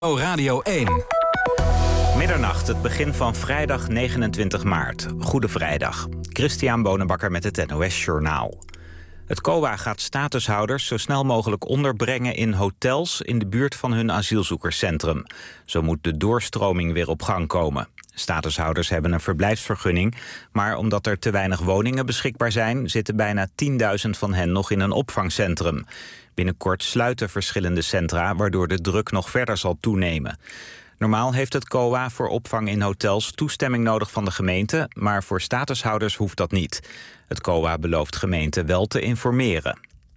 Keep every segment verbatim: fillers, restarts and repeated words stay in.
Oh, Radio één. Middernacht, het begin van vrijdag negenentwintig maart. Goede vrijdag. Christian Bonenbakker met het N O S-journaal. Het C O A gaat statushouders zo snel mogelijk onderbrengen in hotels in de buurt van hun asielzoekerscentrum. Zo moet de doorstroming weer op gang komen. Statushouders hebben een verblijfsvergunning, maar omdat er te weinig woningen beschikbaar zijn, zitten bijna tienduizend van hen nog in een opvangcentrum. Binnenkort sluiten verschillende centra, waardoor de druk nog verder zal toenemen. Normaal heeft het C O A voor opvang in hotels toestemming nodig van de gemeente, maar voor statushouders hoeft dat niet. Het C O A belooft gemeenten wel te informeren.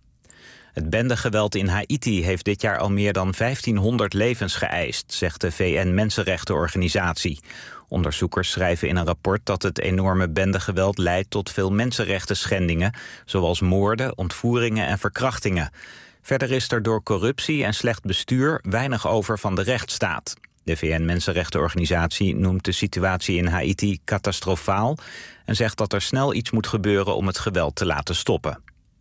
Het bendegeweld in Haïti heeft dit jaar al meer dan vijftienhonderd levens geëist, zegt de V N-mensenrechtenorganisatie. Onderzoekers schrijven in een rapport dat het enorme bendegeweld leidt tot veel mensenrechten schendingen, zoals moorden, ontvoeringen en verkrachtingen. Verder is er door corruptie en slecht bestuur weinig over van de rechtsstaat. De V N-mensenrechtenorganisatie noemt de situatie in Haïti catastrofaal en zegt dat er snel iets moet gebeuren om het geweld te laten stoppen.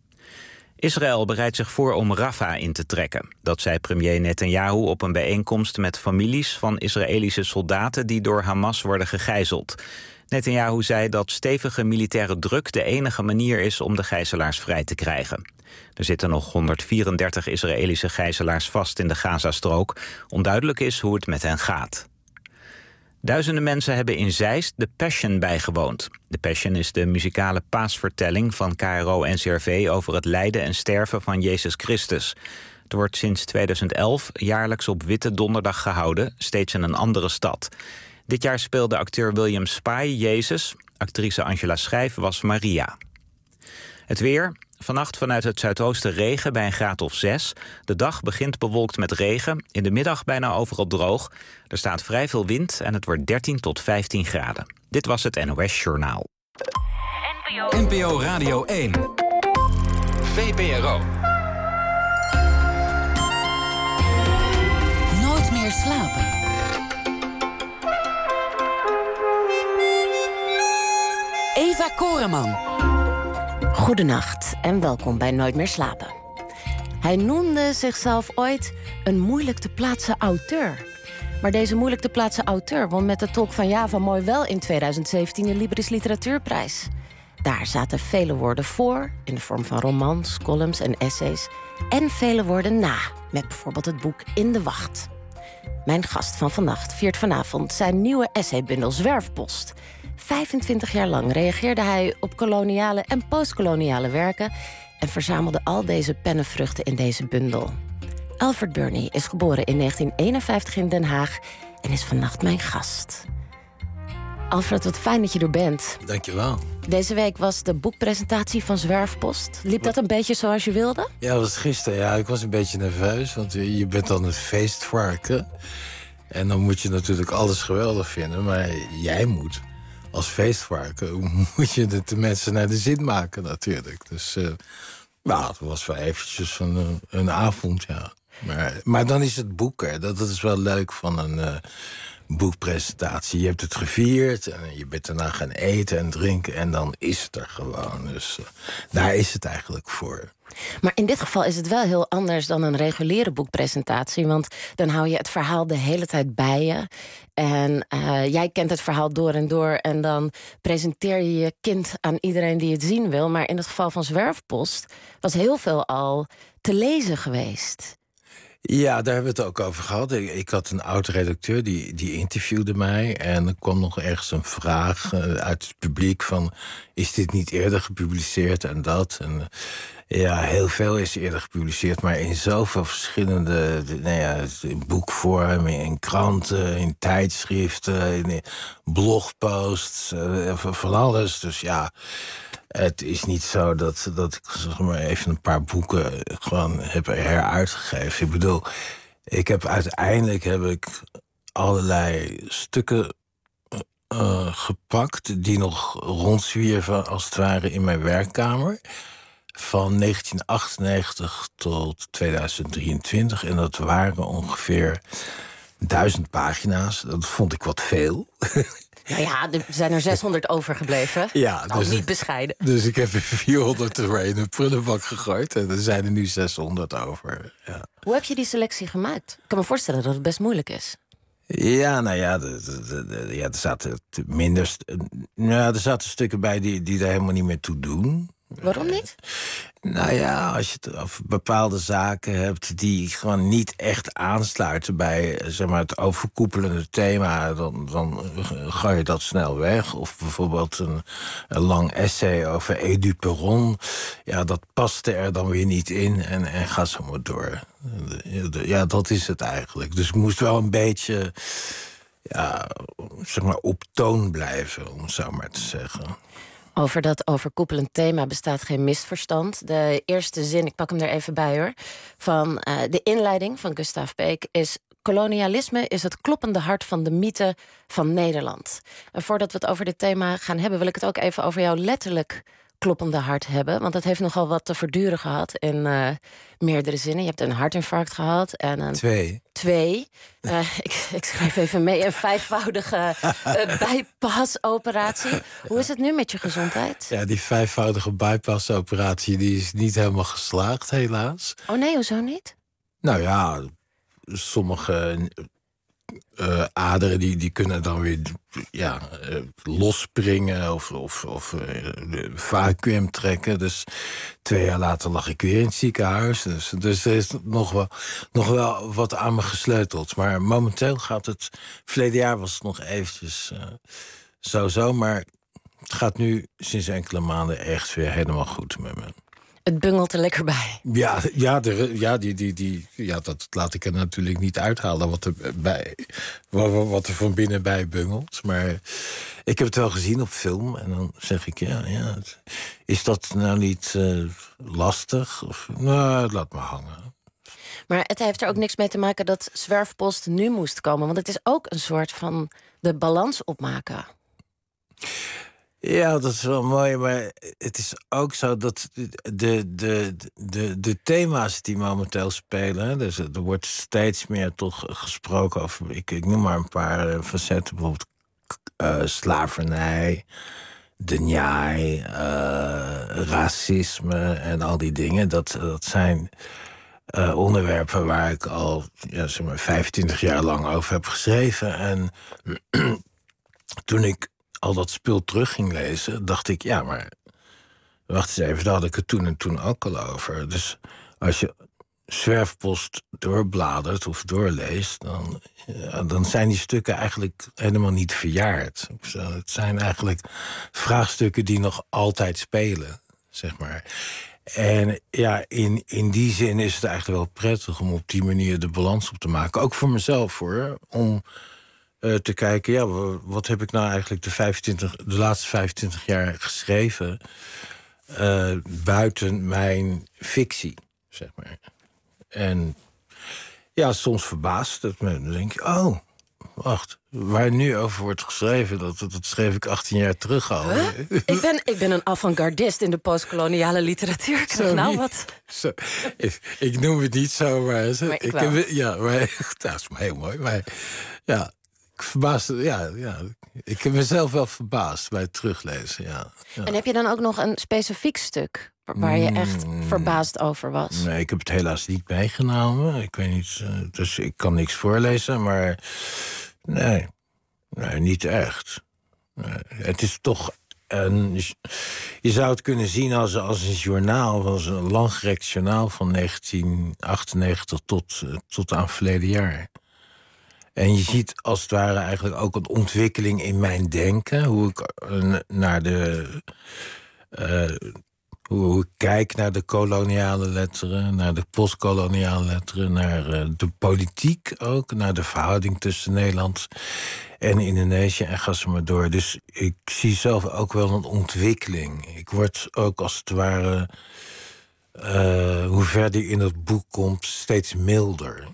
Israël bereidt zich voor om Rafah in te trekken. Dat zei premier Netanyahu op een bijeenkomst met families van Israëlische soldaten die door Hamas worden gegijzeld. Netanyahu zei dat stevige militaire druk de enige manier is om de gijzelaars vrij te krijgen. Er zitten nog honderdvierendertig Israëlische gijzelaars vast in de Gazastrook. Onduidelijk is hoe het met hen gaat. Duizenden mensen hebben in Zeist de Passion bijgewoond. De Passion is de muzikale paasvertelling van K R O N C R V over het lijden en sterven van Jezus Christus. Het wordt sinds tweeduizend elf jaarlijks op Witte Donderdag gehouden, steeds in een andere stad. Dit jaar speelde acteur William Spy Jezus. Actrice Angela Schijf was Maria. Het weer. Vannacht vanuit het zuidoosten regen bij een graad of zes. De dag begint bewolkt met regen. In de middag bijna overal droog. Er staat vrij veel wind en het wordt dertien tot vijftien graden. Dit was het N O S Journaal. N P O Radio één. V P R O. Nooit meer slapen. Eva Koreman. Goedenacht en welkom bij Nooit meer slapen. Hij noemde zichzelf ooit een moeilijk te plaatsen auteur. Maar deze moeilijk te plaatsen auteur won met de Tolk van Java mooi wel in tweeduizend zeventien de Libris Literatuurprijs. Daar zaten vele woorden voor, in de vorm van romans, columns en essays, en vele woorden na, met bijvoorbeeld het boek In de Wacht. Mijn gast van vannacht viert vanavond zijn nieuwe essaybundel Zwerfpost. vijfentwintig jaar lang reageerde hij op koloniale en postkoloniale werken en verzamelde al deze pennenvruchten in deze bundel. Alfred Burney is geboren in negentien eenenvijftig in Den Haag en is vannacht mijn gast. Alfred, wat fijn dat je er bent. Dankjewel. Deze week was de boekpresentatie van Zwerfpost. Liep dat een beetje zoals je wilde? Ja, dat was gisteren. Ja, ik was een beetje nerveus, want je bent dan het feestvarken. En dan moet je natuurlijk alles geweldig vinden, maar jij moet als feestvarken moet je het de mensen naar de zin maken natuurlijk. Dus uh, nou, het was wel eventjes een, uh, een avond, ja. Maar, maar dan is het boek er. Dat, dat is wel leuk van een uh, boekpresentatie. Je hebt het gevierd en je bent daarna gaan eten en drinken en dan is het er gewoon. Dus uh, daar is het eigenlijk voor. Maar in dit geval is het wel heel anders dan een reguliere boekpresentatie. Want dan hou je het verhaal de hele tijd bij je. En uh, jij kent het verhaal door en door. En dan presenteer je je kind aan iedereen die het zien wil. Maar in het geval van Zwerfpost was heel veel al te lezen geweest. Ja, daar hebben we het ook over gehad. Ik, ik had een oud-redacteur, die, die interviewde mij. En er kwam nog ergens een vraag uh, uit het publiek van, is dit niet eerder gepubliceerd en dat? En uh, ja, heel veel is eerder gepubliceerd, maar in zoveel verschillende, nou ja, in boekvorm, in kranten, in tijdschriften, in blogposts, uh, van alles. Dus ja, het is niet zo dat, dat ik zeg maar even een paar boeken gewoon heb heruitgegeven. Ik bedoel, ik heb uiteindelijk heb ik allerlei stukken uh, gepakt die nog rondzwierven als het ware in mijn werkkamer. Van negentien achtennegentig tot tweeduizend drieëntwintig. En dat waren ongeveer Duizend pagina's, dat vond ik wat veel. Nou ja, er zijn er zeshonderd overgebleven. Ja, Al dus, niet bescheiden. Dus ik heb er vierhonderd er maar in een prullenbak gegooid. En er zijn er nu zeshonderd over. Ja. Hoe heb je die selectie gemaakt? Ik kan me voorstellen dat het best moeilijk is. Ja, nou ja, de, de, de, ja er zaten minder. St- nou, er zaten stukken bij die, die er helemaal niet meer toe doen. Waarom niet? Nou ja, als je het over bepaalde zaken hebt die gewoon niet echt aansluiten bij, zeg maar, het overkoepelende thema, dan, dan ga je dat snel weg. Of bijvoorbeeld een, een lang essay over Edu Perron. Ja, dat paste er dan weer niet in en, en ga zo maar door. Ja, dat is het eigenlijk. Dus ik moest wel een beetje, ja, zeg maar, op toon blijven, om het zo maar te zeggen. Over dat overkoepelend thema bestaat geen misverstand. De eerste zin, ik pak hem er even bij hoor, van uh, de inleiding van Gustav Peek is: kolonialisme is het kloppende hart van de mythe van Nederland. En voordat we het over dit thema gaan hebben, wil ik het ook even over jouw letterlijk kloppende hart hebben. Want dat heeft nogal wat te verduren gehad in uh, meerdere zinnen. Je hebt een hartinfarct gehad. En een Twee. Twee. Uh, ik, ik schrijf even mee. Een vijfvoudige uh, bypassoperatie. Hoe is het nu met je gezondheid? Ja, die vijfvoudige bypassoperatie die is niet helemaal geslaagd, helaas. Oh nee, hoezo niet? Nou ja, sommige uh, aderen die, die kunnen dan weer ja, uh, losspringen of, of, of uh, vacuüm trekken. Dus twee jaar later lag ik weer in het ziekenhuis. Dus, dus er is nog wel, nog wel wat aan me gesleuteld. Maar momenteel gaat het... Verleden jaar was het nog eventjes uh, zo-zo. Maar het gaat nu sinds enkele maanden echt weer helemaal goed met me. Het bungelt er lekker bij. Ja, ja, de, ja, die, die, die, ja, dat laat ik er natuurlijk niet uithalen wat er, bij, wat, wat er van binnen bij bungelt. Maar ik heb het wel gezien op film. En dan zeg ik, ja, ja is dat nou niet uh, lastig? Of, nou, laat maar hangen. Maar het heeft er ook niks mee te maken dat Zwerfpost nu moest komen. Want het is ook een soort van de balans opmaken. Ja, dat is wel mooi, maar het is ook zo dat de, de, de, de thema's die momenteel spelen... Dus er wordt steeds meer toch gesproken over... Ik, ik noem maar een paar facetten, bijvoorbeeld uh, slavernij, de njai, uh, racisme en al die dingen. Dat, dat zijn uh, onderwerpen waar ik al ja, zeg maar vijfentwintig jaar lang over heb geschreven. En toen ik al dat spul terug ging lezen, dacht ik, ja, maar wacht eens even, daar had ik het toen en toen ook al over. Dus als je Zwerfpost doorbladert of doorleest, dan, ja, dan zijn die stukken eigenlijk helemaal niet verjaard. Het zijn eigenlijk vraagstukken die nog altijd spelen, zeg maar. En ja, in, in die zin is het eigenlijk wel prettig om op die manier de balans op te maken. Ook voor mezelf, hoor, om Uh, te kijken, ja, wat heb ik nou eigenlijk de, vijfentwintig, de laatste vijfentwintig jaar geschreven uh, buiten mijn fictie, zeg maar. En ja, soms verbaast het me. Dan denk je, oh, wacht, waar nu over wordt geschreven, dat, dat schreef ik achttien jaar terug al. Huh? ik, ben, ik ben een avant-gardist in de postkoloniale literatuur. Ik zeg, nou wat... Zo, ik, ik noem het niet zo, maar... maar ik, ik heb, ja, maar dat is heel mooi, maar ja... Ik verbaasde, ja, ja. Ik heb mezelf wel verbaasd bij het teruglezen, ja. ja. En heb je dan ook nog een specifiek stuk waar je echt mm, verbaasd over was? Nee, ik heb het helaas niet meegenomen. Ik weet niet, dus ik kan niks voorlezen, maar nee, nee niet echt. Nee, het is toch een... Je zou het kunnen zien als, als een journaal, als een langgerekt journaal van negentien achtennegentig tot, tot aan verleden jaar. En je ziet als het ware eigenlijk ook een ontwikkeling in mijn denken. Hoe ik uh, naar de. Uh, hoe ik kijk naar de koloniale letteren, naar de postkoloniale letteren, naar uh, de politiek ook, naar de verhouding tussen Nederland en Indonesië en ga zo maar door. Dus ik zie zelf ook wel een ontwikkeling. Ik word ook als het ware, uh, hoe verder je in het boek komt, steeds milder.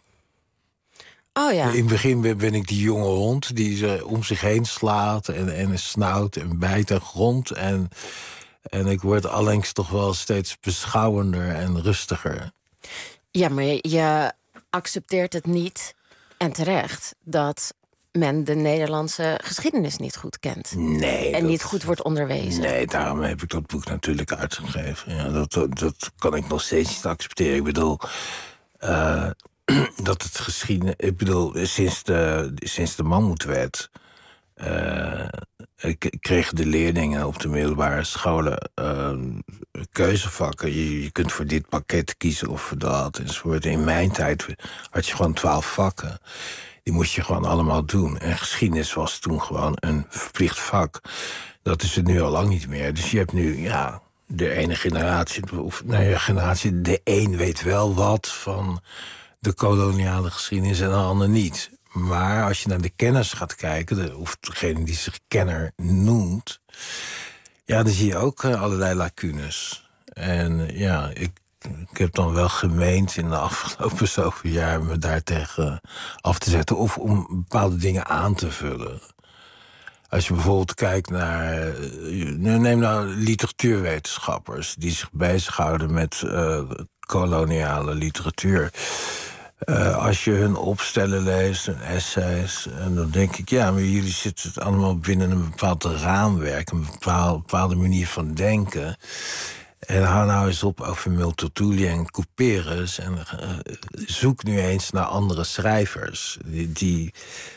Oh ja. In het begin ben ik die jonge hond die ze om zich heen slaat en, en snauwt en bijt en grond. En, en ik word allengs toch wel steeds beschouwender en rustiger. Ja, maar je, je accepteert het niet en terecht, dat men de Nederlandse geschiedenis niet goed kent. Nee. En dat, niet goed wordt onderwezen. Nee, daarom heb ik dat boek natuurlijk uitgegeven. Ja, dat, dat, dat kan ik nog steeds niet accepteren. Ik bedoel, uh, dat het geschiedenis... Ik bedoel, sinds de, sinds de Mammoetwet... Uh, kregen de leerlingen op de middelbare scholen uh, keuzevakken. Je, je kunt voor dit pakket kiezen of voor dat enzovoort. In mijn tijd had je gewoon twaalf vakken. Die moest je gewoon allemaal doen. En geschiedenis was toen gewoon een verplicht vak. Dat is het nu al lang niet meer. Dus je hebt nu, ja, de ene generatie... of nee, generatie, de een weet wel wat van de koloniale geschiedenis en de ander niet. Maar als je naar de kenners gaat kijken, de, of degene die zich kenner noemt, ja, dan zie je ook uh, allerlei lacunes. En uh, ja, ik, ik heb dan wel gemeend in de afgelopen zoveel jaar me daartegen af te zetten of om bepaalde dingen aan te vullen. Als je bijvoorbeeld kijkt naar, uh, neem nou literatuurwetenschappers die zich bezighouden met uh, koloniale literatuur. Uh, als je hun opstellen leest, hun essays, en dan denk ik, ja, maar jullie zitten het allemaal binnen een bepaald raamwerk, een bepaald, bepaalde manier van denken. En hou nou eens op over Multatuli en Couperus en uh, zoek nu eens naar andere schrijvers die, die,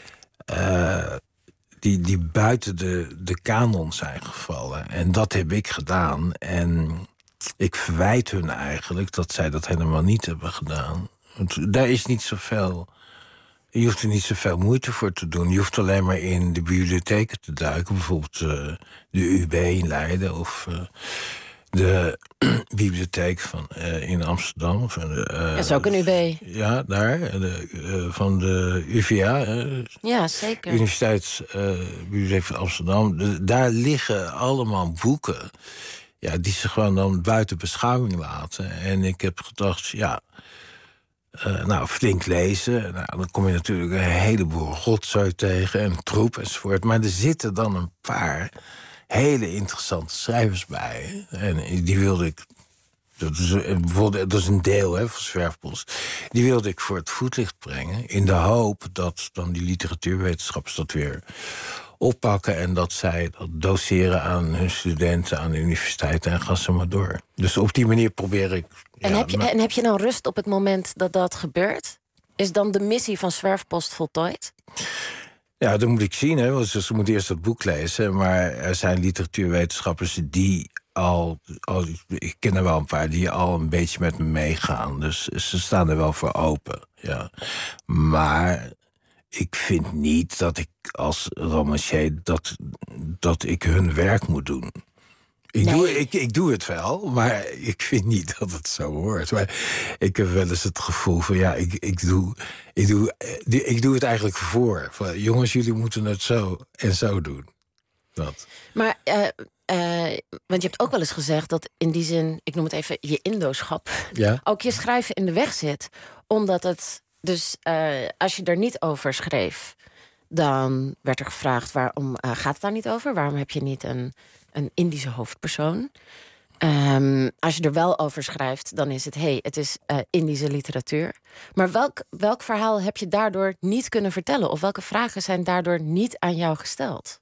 uh, die, die buiten de, de kanon zijn gevallen. En dat heb ik gedaan. En ik verwijt hun eigenlijk dat zij dat helemaal niet hebben gedaan. Want daar is niet zoveel. Je hoeft er niet zoveel moeite voor te doen. Je hoeft alleen maar in de bibliotheken te duiken. Bijvoorbeeld uh, de U B in Leiden of uh, de bibliotheek van, uh, in Amsterdam. Van de, uh, dat is ook een U B. Ja, daar. De, uh, van de U V A. Uh, ja, zeker. Universiteitsbibliotheek uh, van Amsterdam. De, daar liggen allemaal boeken. Ja, die ze gewoon dan buiten beschouwing laten. En ik heb gedacht, ja... Uh, nou, flink lezen. Nou, dan kom je natuurlijk een heleboel rotzooi tegen en troep enzovoort. Maar er zitten dan een paar hele interessante schrijvers bij. En die wilde ik... Dat is, bijvoorbeeld, dat is een deel hè, van Zwerfpost. Die wilde ik voor het voetlicht brengen. In de hoop dat dan die literatuurwetenschappers dat weer oppakken en dat zij dat doseren aan hun studenten aan de universiteit en gaan ze maar door. Dus op die manier probeer ik... En, ja, heb je, maar... en heb je nou rust op het moment dat dat gebeurt? Is dan de missie van Zwerfpost voltooid? Ja, dat moet ik zien, hè, want ze moeten eerst dat boek lezen. Maar er zijn literatuurwetenschappers die al, al... Ik ken er wel een paar die al een beetje met me meegaan. Dus ze staan er wel voor open, ja. Maar... ik vind niet dat ik als romancier dat, dat ik hun werk moet doen. Ik, nee. doe, ik, ik doe het wel, maar ik vind niet dat het zo hoort. Maar ik heb wel eens het gevoel van, ja, ik, ik, doe, ik, doe, ik doe het eigenlijk voor. Van, jongens, jullie moeten het zo en zo doen. Dat. Maar, uh, uh, want je hebt ook wel eens gezegd dat in die zin, ik noem het even je indoschap, ja? ook je schrijven in de weg zit. Omdat het... Dus uh, als je er niet over schreef, dan werd er gevraagd... waarom uh, gaat het daar niet over? Waarom heb je niet een, een Indische hoofdpersoon? Um, als je er wel over schrijft, dan is het... hé, hey, het is uh, Indische literatuur. Maar welk, welk verhaal heb je daardoor niet kunnen vertellen? Of welke vragen zijn daardoor niet aan jou gesteld?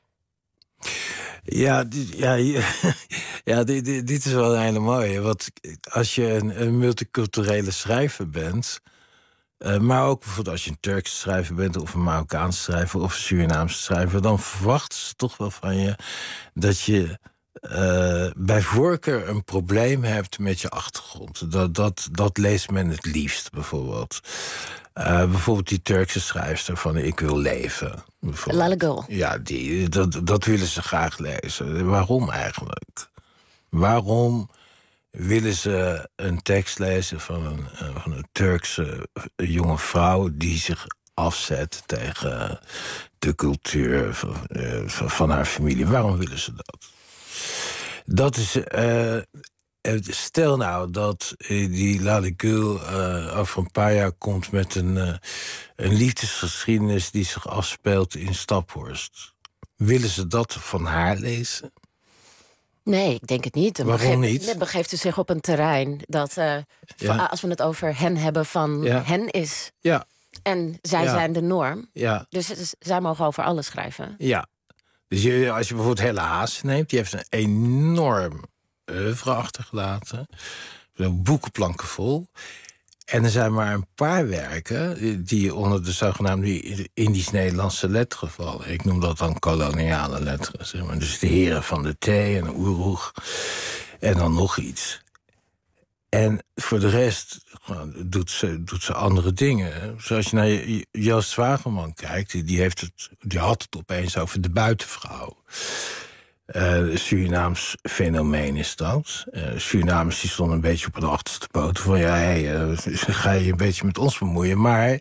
Ja, dit, ja, ja dit, dit, dit is wel een hele mooie. Want als je een, een multiculturele schrijver bent... Uh, maar ook bijvoorbeeld als je een Turkse schrijver bent... of een Marokkaanse schrijver of een Surinaamse schrijver... dan verwachten ze toch wel van je dat je uh, bij voorkeur een probleem hebt met je achtergrond. Dat, dat, dat leest men het liefst, bijvoorbeeld. Uh, bijvoorbeeld die Turkse schrijfster van Ik wil leven. Lale Gül. Ja, die, dat, dat willen ze graag lezen. Waarom eigenlijk? Waarom... willen ze een tekst lezen van een, van een Turkse jonge vrouw... die zich afzet tegen de cultuur van, van, van haar familie. Waarom willen ze dat? Dat is... Uh, stel nou dat die Lale Gül uh, over een paar jaar komt... met een, uh, een liefdesgeschiedenis die zich afspeelt in Staphorst. Willen ze dat van haar lezen? Nee, ik denk het niet. Dan Waarom begeeft, niet? Dan begeeft ze zich op een terrein dat, uh, ja. als we het over hen hebben, van ja. hen is. Ja, En zij Ja. zijn de norm. Ja, Dus het is- zij mogen over alles schrijven. ja. Dus je, als je bijvoorbeeld Helle Haase neemt, die heeft een enorm oeuvre achtergelaten. Boekenplanken vol. En er zijn maar een paar werken die onder de zogenaamde Indisch-Nederlandse letteren vallen. Ik noem dat dan koloniale letteren. Zeg maar. Dus de heren van de thee en de oeroeg. En dan nog iets. En voor de rest nou, doet, ze, doet ze andere dingen. Zoals je naar je- Joost Zwageman kijkt, die, die, heeft het, die had het opeens over de buitenvrouw. Uh, Surinaams fenomeen is dat. Uh, Surinamers die stonden een beetje op de achterste poten van ja, hey, uh, ga je een beetje met ons bemoeien. Maar uh,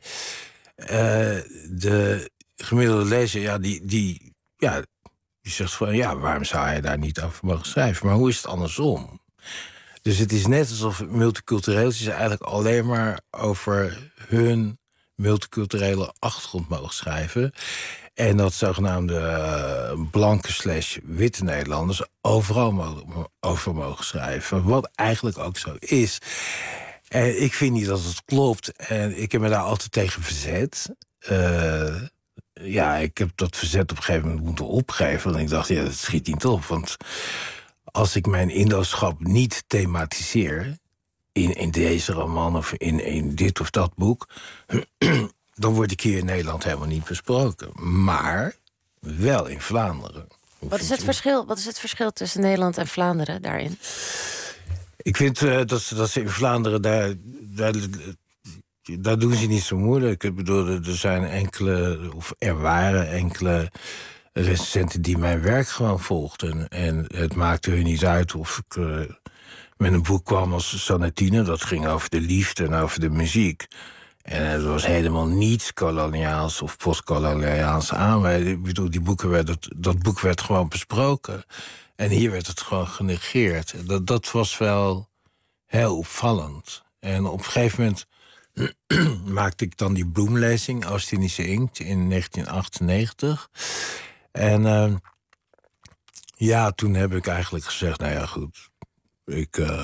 de gemiddelde lezer, ja, die, die, ja, die zegt van ja, waarom zou je daar niet over mogen schrijven? Maar hoe is het andersom? Dus het is net alsof multicultureel is eigenlijk alleen maar over hun multiculturele achtergrond mogen schrijven. En dat zogenaamde uh, blanke slash witte Nederlanders overal mogen, over mogen schrijven. Wat eigenlijk ook zo is. En ik vind niet dat het klopt. En ik heb me daar altijd tegen verzet. Uh, ja, ik heb dat verzet op een gegeven moment moeten opgeven. Want ik dacht, ja, dat schiet niet op. Want als ik mijn Indoschap niet thematiseer in, in deze roman of in, in dit of dat boek, dan word ik hier in Nederland helemaal niet besproken. Maar wel in Vlaanderen. Hoe Wat is, vind het je? verschil, wat is het verschil tussen Nederland en Vlaanderen daarin? Ik vind uh, dat, ze, dat ze in Vlaanderen daar, daar, daar doen ze niet zo moeilijk. Ik bedoel, er zijn enkele, of er waren enkele recensenten die mijn werk gewoon volgden. En het maakte hun niet uit of ik uh, met een boek kwam als Sonatine. Dat ging over de liefde en over de muziek. En er was helemaal niets koloniaals of postkoloniaals aan. Ik bedoel, die boeken werden, dat boek werd gewoon besproken. En hier werd het gewoon genegeerd. Dat, dat was wel heel opvallend. En op een gegeven moment maakte ik dan die bloemlezing, Oost-Indische Inkt, in negentien achtennegentig. En uh, ja, toen heb ik eigenlijk gezegd, nou ja, goed, ik... Uh,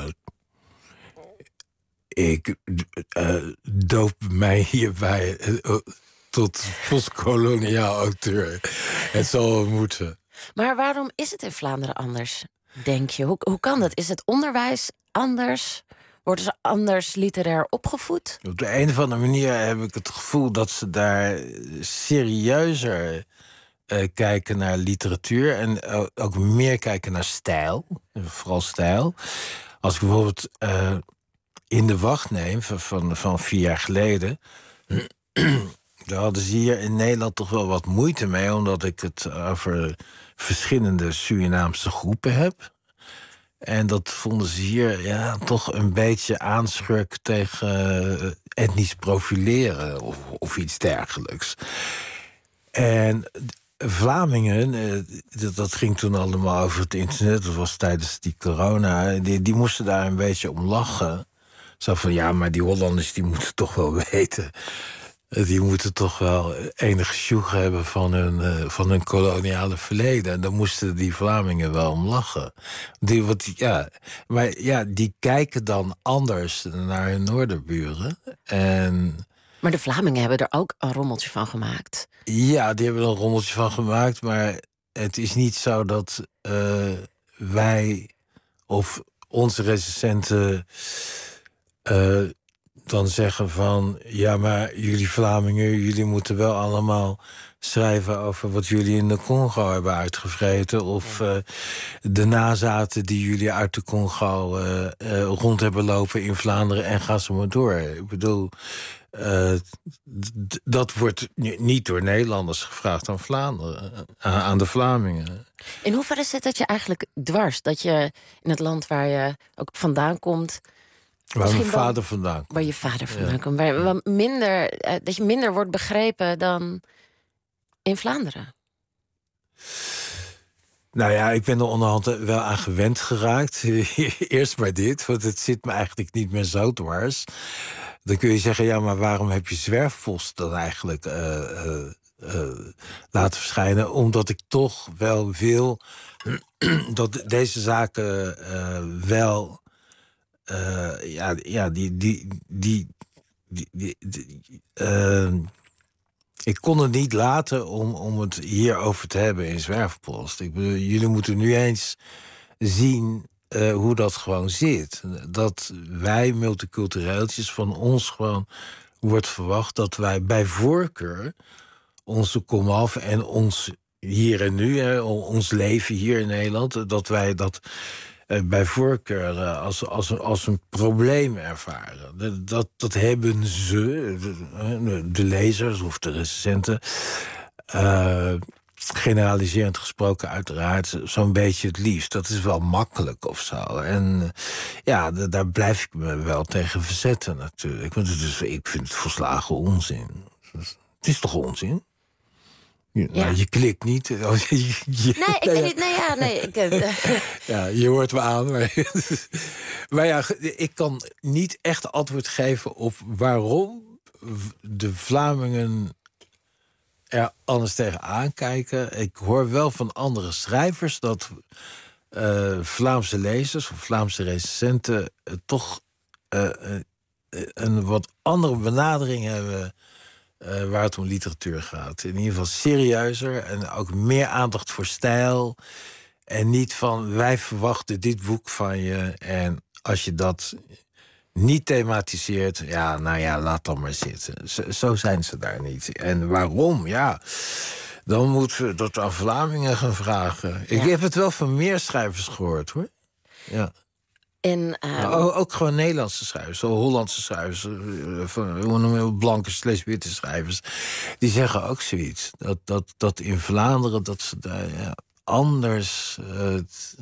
Ik uh, doop mij hierbij uh, tot postkoloniaal auteur. Het zal wel moeten. Maar waarom is het in Vlaanderen anders, denk je? Hoe, hoe kan dat? Is het onderwijs anders? Worden ze anders literair opgevoed? Op de een of andere manier heb ik het gevoel dat ze daar serieuzer uh, kijken naar literatuur. En uh, ook meer kijken naar stijl. Vooral stijl. Als ik bijvoorbeeld... Uh, In de Wacht neem, van, van vier jaar geleden, daar hadden ze hier in Nederland toch wel wat moeite mee, omdat ik het over verschillende Surinaamse groepen heb. En dat vonden ze hier ja, toch een beetje aanschurk tegen uh, etnisch profileren of, of iets dergelijks. En Vlamingen, uh, dat, dat ging toen allemaal over het internet, dat was tijdens die corona, die, die moesten daar een beetje om lachen. Zo van, ja, maar die Hollanders die moeten toch wel weten. Die moeten toch wel enige sjoeg hebben van hun, uh, van hun koloniale verleden. En daar moesten die Vlamingen wel om lachen. Die, wat, ja, maar ja, die kijken dan anders naar hun noorderburen. En Maar de Vlamingen hebben er ook een rommeltje van gemaakt. ja, die hebben er een rommeltje van gemaakt. Maar het is niet zo dat uh, wij of onze recensenten Uh, dan zeggen van, ja, maar jullie Vlamingen, jullie moeten wel allemaal schrijven over wat jullie in de Congo hebben uitgevreten. Of uh, de nazaten die jullie uit de Congo uh, uh, rond hebben lopen in Vlaanderen en ga zo maar door. Ik bedoel, uh, d- dat wordt niet door Nederlanders gevraagd aan Vlaanderen, uh, aan de Vlamingen. In hoeverre zit dat je eigenlijk dwars? Dat je in het land waar je ook vandaan komt, Waar mijn wel, vader vandaan komt. waar je vader vandaan ja. komt, waar, waar minder, dat je minder wordt begrepen dan in Vlaanderen. Nou ja, ik ben er onderhand wel aan gewend geraakt. Eerst bij dit, want het zit me eigenlijk niet meer zo dwars. Dan kun je zeggen, ja, maar waarom heb je Zwerfpost dan eigenlijk uh, uh, uh, laten verschijnen? Omdat ik toch wel wil dat deze zaken uh, wel... Uh, ja, ja die, die, die, die, die, die, uh, ik kon het niet laten om, om het hierover te hebben in Zwerfpost. Ik bedoel, jullie moeten nu eens zien uh, hoe dat gewoon zit. Dat wij multicultureeltjes van ons gewoon wordt verwacht dat wij bij voorkeur onze komaf en ons hier en nu, hè, ons leven hier in Nederland, dat wij dat uh, bij voorkeur uh, als, als, als een probleem ervaren. Dat, dat hebben ze, de, de lezers of de recensenten, uh, generaliserend gesproken uiteraard, zo'n beetje het liefst. Dat is wel makkelijk of zo. En uh, ja, d- daar blijf ik me wel tegen verzetten natuurlijk. Want het is, ik vind het volslagen onzin. Het is toch onzin? Ja. Nou, je klikt niet. Je, je, Nee, ik weet niet. Nee, ja, nee. Ik, uh, ja, je hoort me aan. Maar, maar ja, ik kan niet echt antwoord geven op waarom de Vlamingen er anders tegenaan kijken. Ik hoor wel van andere schrijvers dat uh, Vlaamse lezers of Vlaamse recensenten uh, toch uh, uh, een wat andere benadering hebben Uh, waar het om literatuur gaat. In ieder geval serieuzer en ook meer aandacht voor stijl. En niet van, wij verwachten dit boek van je. En als je dat niet thematiseert, ja, nou ja, laat dan maar zitten. Zo, zo zijn ze daar niet. En waarom? Ja, dan moeten we dat aan Vlamingen gaan vragen. Ja. Ik heb het wel van meer schrijvers gehoord, hoor. Ja. En, uh, nou, ook, ook gewoon Nederlandse schrijvers, zo Hollandse schrijvers, van, hoe noem je, blanke slash witte schrijvers, die zeggen ook zoiets. Dat, dat, dat in Vlaanderen dat ze daar ja, anders, uh,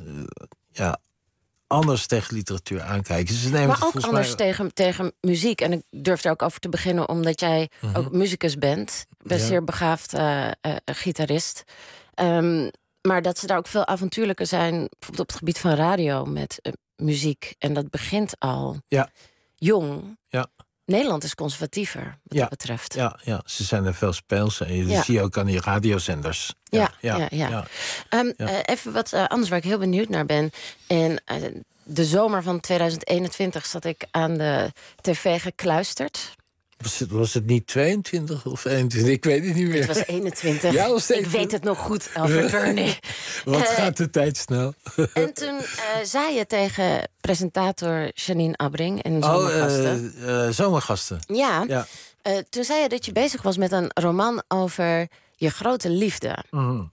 ja, anders tegen literatuur aankijken. Ze nemen maar ook anders mij... tegen, tegen muziek. En ik durf daar ook over te beginnen, omdat jij mm-hmm. ook muzikus bent. Best ja. zeer begaafd uh, uh, gitarist. Um, maar dat ze daar ook veel avontuurlijker zijn, bijvoorbeeld op het gebied van radio met uh, muziek. En dat begint al ja. jong. Ja. Nederland is conservatiever, wat ja. dat betreft. Ja, ja, ze zijn er veel speelser. En je ja. zie je ook aan die radiozenders. Ja, ja, ja. ja. ja. Um, ja. Uh, even wat uh, anders waar ik heel benieuwd naar ben. En uh, de zomer van tweeduizend eenentwintig zat ik aan de tv gekluisterd. Was het, was het niet tweeëntwintig of eenentwintig? Ik weet het niet meer. Het was eenentwintig. Ja, was ik weet het nog goed, Alfred Burney. Wat uh, gaat de tijd snel. En toen uh, zei je tegen presentator Janine Abbring in Zomergasten. Oh, uh, uh, Zomergasten. Ja. ja. Uh, toen zei je dat je bezig was met een roman over je grote liefde. Mm-hmm.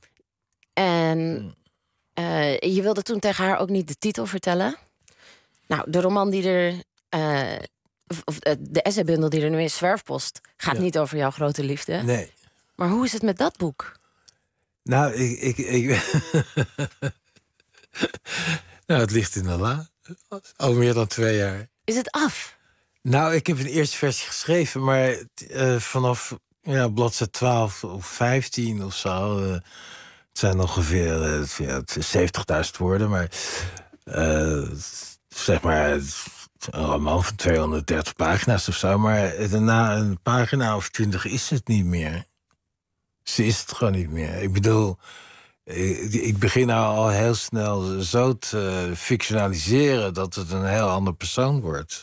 En uh, je wilde toen tegen haar ook niet de titel vertellen. Nou, de roman die er... Uh, Of de essaybundel die er nu is, Zwerfpost, gaat ja. niet over jouw grote liefde. Nee. Maar hoe is het met dat boek? Nou, ik... ik, ik nou, het ligt in de la. Al meer dan twee jaar. Is het af? Nou, ik heb een eerste versie geschreven, maar uh, vanaf ja, bladzijde twaalf of vijftien of zo... Uh, het zijn ongeveer uh, ja, zeventigduizend woorden, maar... Uh, zeg maar... een roman van tweehonderddertig pagina's of zo, maar na een pagina of twintig is het niet meer. Ze is het gewoon niet meer. Ik bedoel, ik, ik begin nou al heel snel zo te fictionaliseren dat het een heel ander persoon wordt.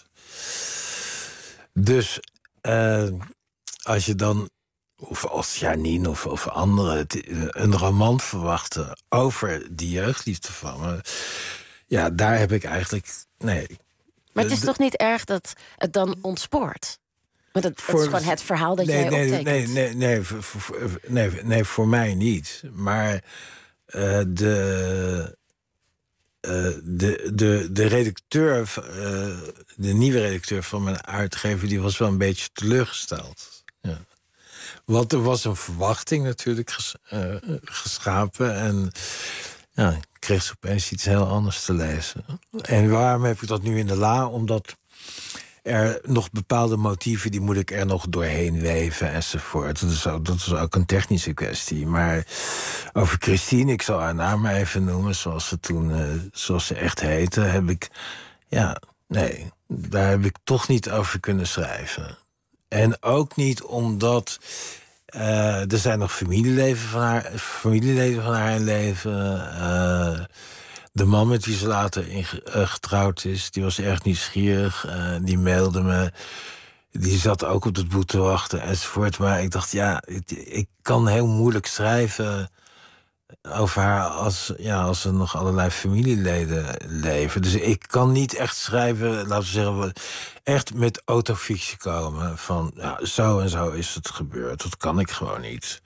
Dus uh, als je dan, of als Janine of, of anderen, een roman verwachten over die jeugdliefde van me, ja, daar heb ik eigenlijk, nee. Maar het is toch niet erg dat het dan ontspoort? Want het, het is gewoon het verhaal dat nee, jij nee, optekent. Nee, nee, nee, voor, voor, nee, nee, voor mij niet. Maar uh, de, uh, de, de, de redacteur, uh, de nieuwe redacteur van mijn uitgever, die was wel een beetje teleurgesteld. Ja. Want er was een verwachting natuurlijk ges, uh, geschapen en... ja, ik kreeg ze opeens iets heel anders te lezen. En waarom heb ik dat nu in de la? Omdat er nog bepaalde motieven, die moet ik er nog doorheen weven enzovoort. Dat is ook, dat is ook een technische kwestie. Maar over Christine, ik zal haar naam maar even noemen, zoals ze toen, uh, zoals ze echt heette, heb ik, ja, nee, daar heb ik toch niet over kunnen schrijven. En ook niet omdat... Uh, er zijn nog familieleven van haar, familieleden van haar in leven. Uh, de man met wie ze later in, uh, getrouwd is, die was erg nieuwsgierig. Uh, die mailde me. die zat ook op het boek te wachten enzovoort. Maar ik dacht, ja, ik, ik kan heel moeilijk schrijven over haar als, ja, als er nog allerlei familieleden leven. Dus ik kan niet echt schrijven, laten we zeggen, echt met autofictie komen. Van, ja, zo en zo is het gebeurd. Dat kan ik gewoon niet.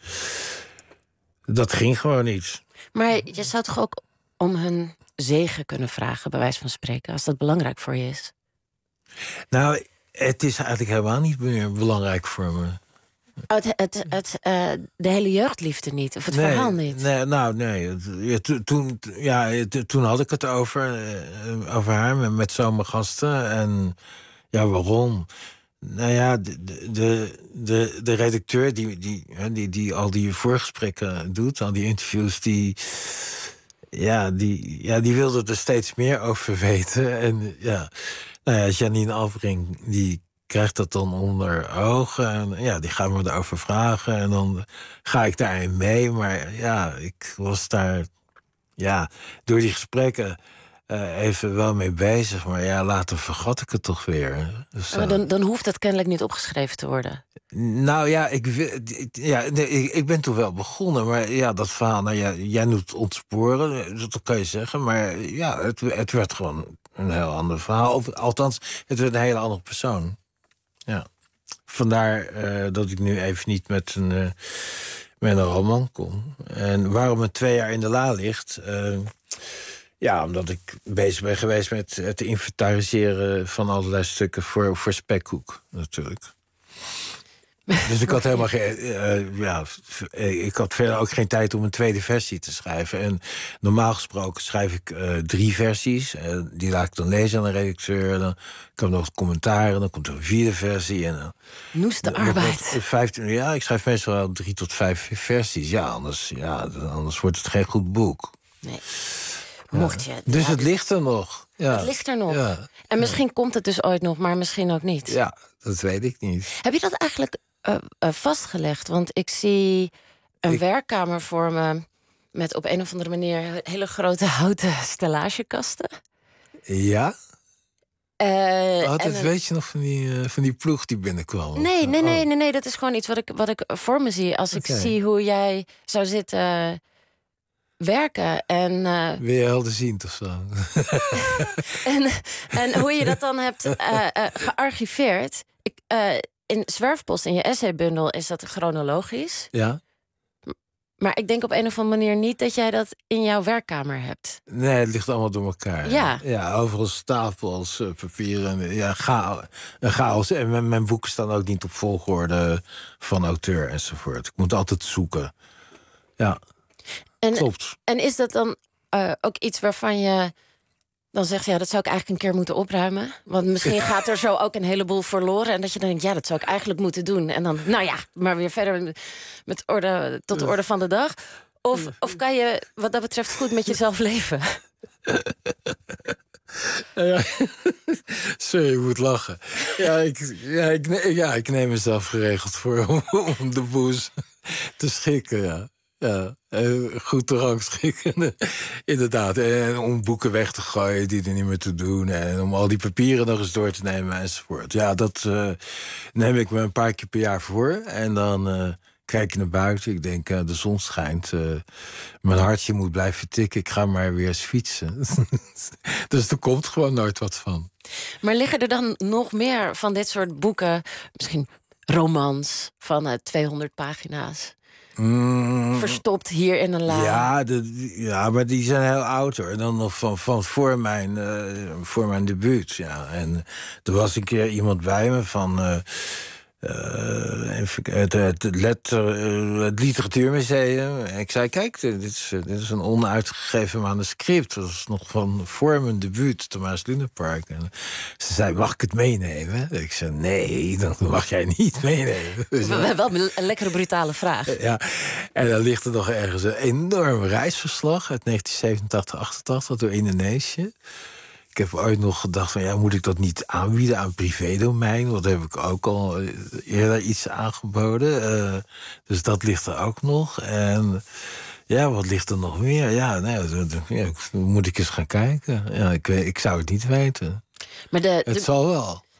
Dat ging gewoon niet. Maar je zou toch ook om hun zegen kunnen vragen, bij wijze van spreken, als dat belangrijk voor je is? Nou, het is eigenlijk helemaal niet meer belangrijk voor me. Het, het, het, uh, de hele jeugdliefde niet, of het nee, verhaal niet? Nee, nou, nee. Ja, to, toen, ja, toen had ik het over, uh, over haar met, met zomergasten. En ja, waarom? Nou ja, de, de, de, de redacteur die, die, die, die al die voorgesprekken doet, al die interviews, die, ja, die, ja, die wilde er steeds meer over weten. En ja, nou ja, Janine Alvering, die krijgt dat dan onder ogen. En ja, die gaan me erover vragen. En dan ga ik daarin mee. Maar ja, ik was daar, ja, door die gesprekken Uh, even wel mee bezig, maar ja, later vergat ik het toch weer. Dus, uh... maar dan, dan hoeft dat kennelijk niet opgeschreven te worden. Nou ja, ik, ja nee, ik, ik ben toen wel begonnen, maar ja, dat verhaal, nou ja, jij moet het ontsporen, dat kan je zeggen, maar ja, het, het werd gewoon een heel ander verhaal. Of, althans, het werd een hele andere persoon. Ja. Vandaar uh, dat ik nu even niet met een, uh, met een roman kom. En waarom het twee jaar in de la ligt, Uh, ja, omdat ik bezig ben geweest met het inventariseren van allerlei stukken voor, voor Spekhoek, natuurlijk. Dus ik had helemaal geen. Uh, ja, ik had verder ook geen tijd om een tweede versie te schrijven. En normaal gesproken schrijf ik uh, drie versies. Uh, die laat ik dan lezen aan de redacteur. Dan komt nog het commentaar. En dan komt er een vierde versie. En dan, Noeste arbeid. vijftien, ja, ik schrijf meestal wel drie tot vijf versies. Ja, anders, ja, anders wordt het geen goed boek. Nee. Mocht je. Dus ja, het ligt er nog. Ja. Het ligt er nog. Ja. En misschien ja. komt het dus ooit nog, maar misschien ook niet. Ja, dat weet ik niet. Heb je dat eigenlijk uh, uh, vastgelegd? Want ik zie een ik... werkkamer voor me met op een of andere manier hele grote houten stellagekasten. Ja? Uh, oh, dat een... weet je nog van die, uh, van die ploeg die binnenkwam? Nee, nee, nee, nee, nee. Dat is gewoon iets wat ik, wat ik voor me zie. Als okay. ik zie hoe jij zou zitten werken. En, uh, wil je helderziend of zo? en, en hoe je dat dan hebt uh, uh, gearchiveerd. Ik, uh, in Zwerfpost, in je essaybundel, is dat chronologisch. Ja. Maar ik denk op een of andere manier niet dat jij dat in jouw werkkamer hebt. Nee, het ligt allemaal door elkaar. Ja. Ja, overal stapels, uh, papieren. Ja, chaos. chaos. En mijn, mijn boeken staan ook niet op volgorde van auteur enzovoort. Ik moet altijd zoeken. Ja. En, Klopt. En is dat dan uh, ook iets waarvan je dan zegt, ja, dat zou ik eigenlijk een keer moeten opruimen? Want misschien gaat er zo ook een heleboel verloren. En dat je dan denkt, ja, dat zou ik eigenlijk moeten doen. En dan, nou ja, maar weer verder met orde, tot de orde van de dag. Of, of kan je wat dat betreft goed met jezelf leven? Ja, sorry, ik moet lachen. Ja, ik, ja, ik, ja, ik neem mezelf geregeld voor om, om de boes te schikken, ja. Ja, goed te rangschikken. Inderdaad. En om boeken weg te gooien die er niet meer toe doen. En om al die papieren nog eens door te nemen enzovoort. Ja, dat uh, neem ik me een paar keer per jaar voor. En dan uh, kijk ik naar buiten. Ik denk, uh, de zon schijnt. Uh, mijn hartje moet blijven tikken. Ik ga maar weer eens fietsen. Dus er komt gewoon nooit wat van. Maar liggen er dan nog meer van dit soort boeken? Misschien romans van uh, tweehonderd pagina's? Mm, Verstopt hier in een la. Ja, de, ja, maar die zijn heel oud hoor. En dan nog van, van voor, mijn, uh, voor mijn debuut. Ja. En er was een keer iemand bij me van Uh, Uh, het, het, letter, uh, het Literatuurmuseum. En ik zei, kijk, dit is, dit is een onuitgegeven manuscript. Dat is nog van voor mijn debuut, Thomas Lunepark. En ze zei, mag ik het meenemen? Ik zei, nee, dat mag jij niet meenemen. Dus we hebben wel een lekkere brutale vraag. Ja, en dan ligt er nog ergens een enorm reisverslag uit negentien zevenentachtig achtentachtig door Indonesië. Ik heb ooit nog gedacht van, ja, moet ik dat niet aanbieden aan privédomein? Want daar heb ik ook al eerder iets aangeboden. Uh, dus dat ligt er ook nog. En ja, wat ligt er nog meer? Ja, nou, ja, moet ik eens gaan kijken. Ja, ik, ik zou het niet weten. Maar de, het de, zal wel.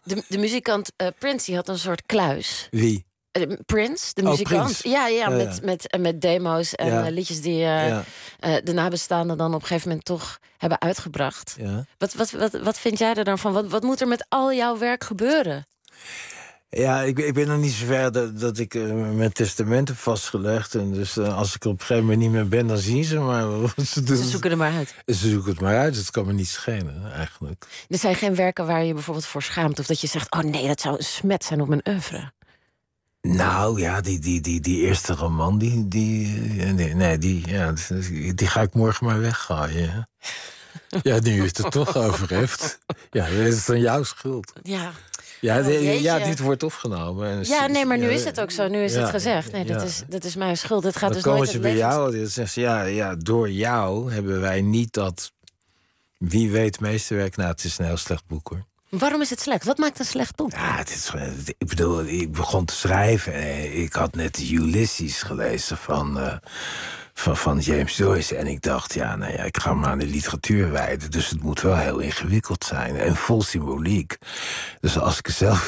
De, de muzikant uh, Prince die had een soort kluis. Wie? Uh, Prince, de oh, muzikant. Prince. Ja, ja, ja, met, ja. met, met demo's en ja. uh, liedjes die uh, ja. uh, de nabestaanden dan op een gegeven moment toch hebben uitgebracht. Ja. Wat, wat, wat, wat vind jij er dan van? Wat, wat moet er met al jouw werk gebeuren? Ja, ik, ik ben nog niet zover dat, dat ik uh, mijn testament heb vastgelegd. En dus uh, als ik er op een gegeven moment niet meer ben, dan zien ze maar. Ze, doen, Ze zoeken er maar uit. Ze zoeken het maar uit. Het kan me niet schelen, eigenlijk. Er zijn geen werken waar je bijvoorbeeld voor schaamt, of dat je zegt, oh nee, dat zou een smet zijn op mijn oeuvre. Nou ja, die, die, die, die eerste roman, die, die, nee, nee, die, ja, die ga ik morgen maar weggooien. Ja, nu je het er toch over heeft. Ja, dat is dan jouw schuld. Ja. Ja, oh, de, ja, dit wordt opgenomen. En ja, nee, maar nu ja, is het ook zo. Nu is ja, het gezegd. Nee, ja. dat, is, dat is mijn schuld. Het gaat dan dus komen nooit ze het bij levens... jou en dan zeggen ze, ja, ja, door jou hebben wij niet dat... Wie weet meesterwerk? Nou, het is een heel slecht boek, hoor. Waarom is het slecht? Wat maakt een slecht boek? Ja, het is, ik bedoel, ik begon te schrijven en ik had net Ulysses gelezen van, uh, van, van James Joyce. En ik dacht, ja, nou ja, ik ga me aan de literatuur wijden. Dus het moet wel heel ingewikkeld zijn en vol symboliek. Dus als ik er zelf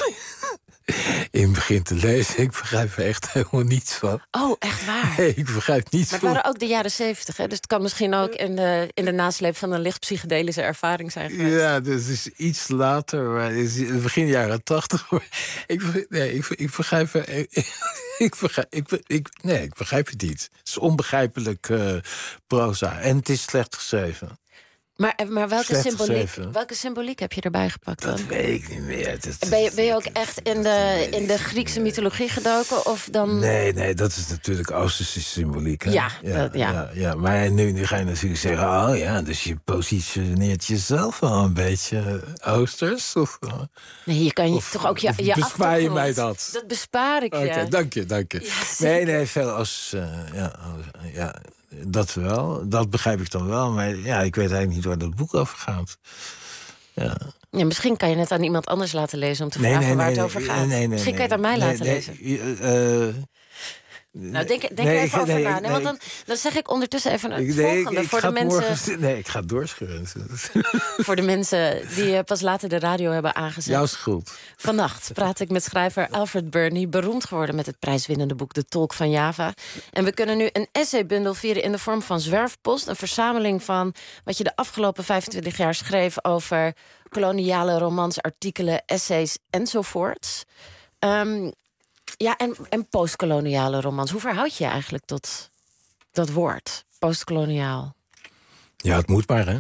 in begin te lezen, ik begrijp er echt helemaal niets van. Oh, echt waar? Nee, ik begrijp niets maar van. het waren ook de jaren zeventig, hè? Dus het kan misschien ook in de, in de nasleep van een licht psychedelische ervaring zijn geweest. Ja, dus is iets later, maar het is begin jaren tachtig. Ik, nee, ik, ik begrijp ik, ik, begrijp, ik, ik, nee, ik begrijp het niet. Het is onbegrijpelijk uh, proza. En het is slecht geschreven. Maar, maar welke, symboliek, geschreven. welke symboliek heb je erbij gepakt dan? Dat weet ik niet meer. Dat, ben, je, ben je ook echt in de, in de Griekse mythologie gedoken? Of dan... Nee, nee, dat is natuurlijk Oosterse symboliek. Hè? Ja, ja, dat, ja. ja, ja. Maar nu, nu ga je natuurlijk zeggen... oh ja, dus je positioneert jezelf wel een beetje Oosters? Of, nee, je kan je of, toch ook je, of je bespaar je achtergrond. mij dat? Dat bespaar ik je. Oké, okay, dank je, dank je. Ja, nee, nee, veel Oosters... Uh, ja, ja, dat wel. Dat begrijp ik dan wel. Maar ja, ik weet eigenlijk niet waar dat boek over gaat. Ja. Ja, misschien kan je het aan iemand anders laten lezen om te nee, vragen nee, waar nee, het over nee, gaat. Nee, nee, misschien nee, kan je het aan mij nee, laten nee, lezen. Uh, nou, denk, denk nee, er even ik, over nee, na. Nee, nee, want dan, dan zeg ik ondertussen even het ik, nee, volgende. ik, ik voor, de mensen, morgen, nee, ik ga doorscheuren. voor de mensen die pas later de radio hebben aangezet. Jouw schuld. Vannacht praat ik met schrijver Alfred Burney, beroemd geworden met het prijswinnende boek De Tolk van Java. En we kunnen nu een essaybundel vieren in de vorm van Zwerfpost. Een verzameling van wat je de afgelopen vijfentwintig jaar schreef over koloniale romans, artikelen, essays enzovoorts. Um, ja, en, en postkoloniale romans. Hoe verhoud je je eigenlijk tot dat woord, postkoloniaal? Ja, het moet maar, hè?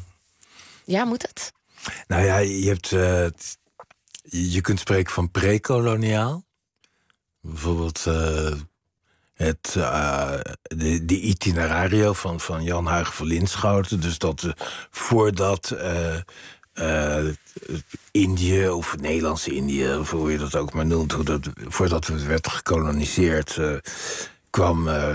Ja, moet het? Nou ja, je hebt... Uh, je kunt spreken van pre-koloniaal. Bijvoorbeeld uh, het, uh, de, de itinerario van, van Jan Huig van Linschoten. Dus dat uh, voordat... Uh, Uh, Indië, of Nederlandse Indië, of hoe je dat ook maar noemt, hoe dat, voordat het werd gekoloniseerd, uh, kwam uh,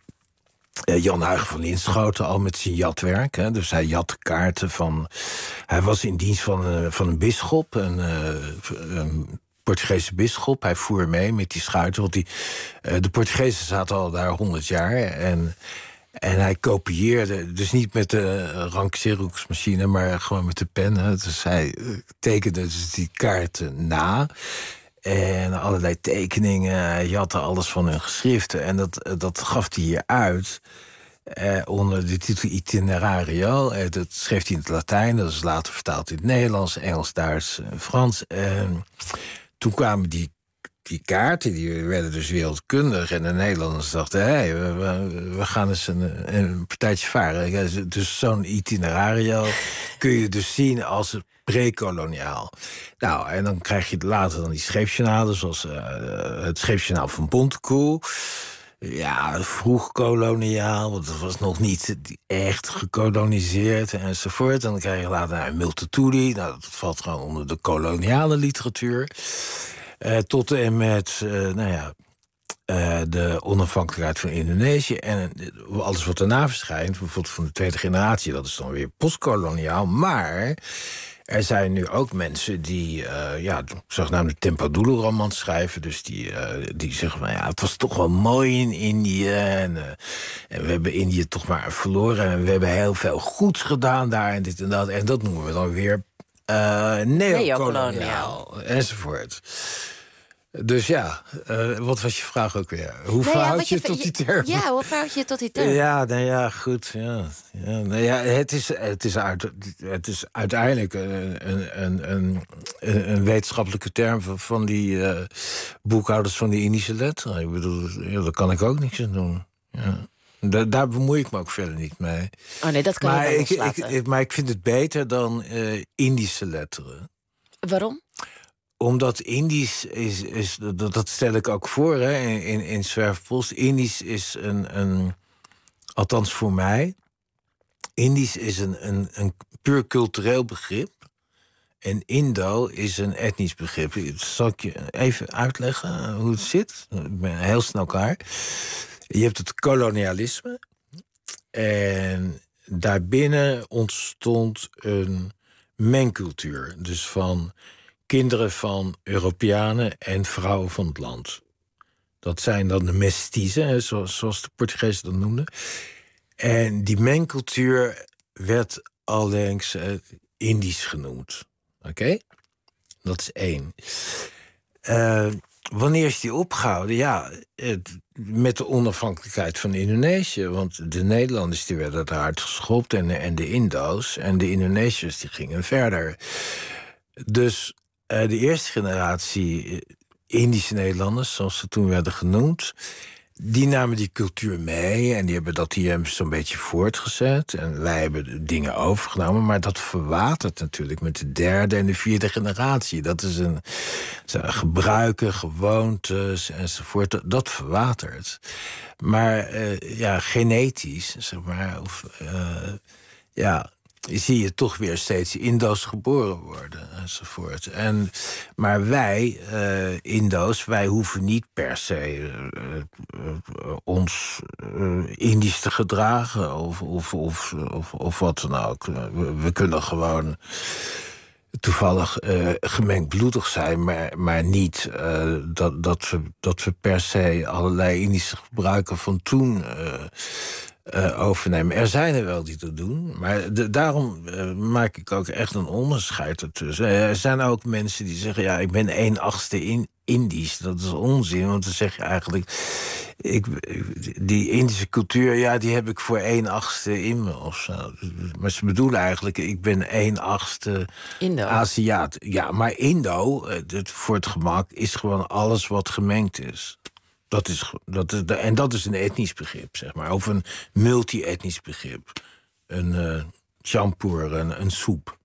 uh, Jan Huig van Linschoten al met zijn jatwerk. Hè. Dus hij jat kaarten van... Hij was in dienst van, uh, van een bisschop, een, uh, een Portugese bisschop. Hij voer mee met die schuiten, want die, uh, de Portugezen zaten al daar honderd jaar en... En hij kopieerde, dus niet met de rank Xerox-machine, maar gewoon met de pen. Dus hij tekende dus die kaarten na. En allerlei tekeningen. Hij jatte alles van hun geschriften. En dat, dat gaf hij hier uit. Eh, onder de titel Itinerario. Eh, dat schreef hij in het Latijn. Dat is later vertaald in het Nederlands, Engels, Duits en Frans. En toen kwamen die Die kaarten die werden dus wereldkundig. En de Nederlanders dachten, hé, hey, we, we, we gaan eens een, een partijtje varen. Dus zo'n itinerario kun je dus zien als pre-koloniaal. Nou, en dan krijg je later dan die scheepsjournalen, zoals uh, het scheepsjournaal van Bontekoe. Ja, vroeg koloniaal, want het was nog niet echt gekoloniseerd enzovoort. En dan krijg je later nou, Multatuli. Nou, dat valt gewoon onder de koloniale literatuur. Uh, tot en met, uh, nou ja, uh, de onafhankelijkheid van Indonesië. En uh, alles wat daarna verschijnt, bijvoorbeeld van de tweede generatie, dat is dan weer postkoloniaal. Maar er zijn nu ook mensen die, uh, ja, zogenaamde Tempadulu-romans schrijven. Dus die, uh, die zeggen van, ja, het was toch wel mooi in Indië. En, uh, en we hebben Indië toch maar verloren. En we hebben heel veel goeds gedaan daar en dit en dat. En dat noemen we dan weer Uh, neocoloniaal, Neocoloniaal. enzovoort. Dus ja, uh, wat was je vraag ook weer? Hoe nee, verhoud ja, je je tot die term? Ja, hoe verhoud je je tot die term? Ja, nou ja, goed. Ja. Ja, nou ja, het, is, het, is uit, het is uiteindelijk een, een, een, een, een wetenschappelijke term van, van die uh, boekhouders van die Indische letteren. Ik bedoel, ja, daar kan ik ook niks aan doen. Ja. Daar, daar bemoei ik me ook verder niet mee. Oh nee, dat kan maar je ik, wel ik, ik, Maar ik vind het beter dan uh, Indische letteren. Waarom? Omdat Indisch is, is dat, dat stel ik ook voor hè, in, in Zwerfpost. Indisch is een, een, althans voor mij, Indisch is een, een, een puur cultureel begrip. En Indo is een etnisch begrip. Zal ik je even uitleggen hoe het zit? Ik ben heel snel klaar. Je hebt het kolonialisme. En daarbinnen ontstond een mengcultuur. Dus van kinderen van Europeanen en vrouwen van het land. Dat zijn dan de mestiezen, zoals, zoals de Portugezen dat noemden. En die mengcultuur werd allengs uh, Indisch genoemd. Oké? Okay? Dat is één. Uh, wanneer is die opgehouden? Ja, het, met de onafhankelijkheid van Indonesië. Want de Nederlanders die werden eruit geschopt en, en de Indo's. En de Indonesiërs die gingen verder. Dus uh, de eerste generatie Indische Nederlanders, zoals ze toen werden genoemd, die namen die cultuur mee en die hebben dat hier zo'n beetje voortgezet. En wij hebben dingen overgenomen, maar dat verwatert natuurlijk met de derde en de vierde generatie. Dat is een, zijn gebruiken, gewoontes enzovoort. Dat, dat verwatert. Maar uh, ja, genetisch, zeg maar, of uh, ja, zie je toch weer steeds Indo's geboren worden enzovoort. En, maar wij, uh, Indo's, wij hoeven niet per se uh, uh, ons uh, Indisch te gedragen of, of, of, of, of wat dan ook. We, we kunnen gewoon toevallig uh, gemengdbloedig zijn, maar, maar niet uh, dat, dat, we, dat we per se allerlei Indische gebruiken van toen Uh, Uh, overnemen. Er zijn er wel die dat doen, maar de, daarom uh, maak ik ook echt een onderscheid ertussen. Er zijn ook mensen die zeggen, ja, ik ben een achtste in Indisch. Dat is onzin, want dan zeg je eigenlijk, ik, die Indische cultuur, ja, die heb ik voor een achtste in me of zo. Maar ze bedoelen eigenlijk, ik ben een achtste Indo. Aziat. Ja, maar Indo, uh, het, voor het gemak, is gewoon alles wat gemengd is. Dat is, dat is, en dat is een etnisch begrip, zeg maar. Of een multi-etnisch begrip. Een uh, champoer, een, een soep.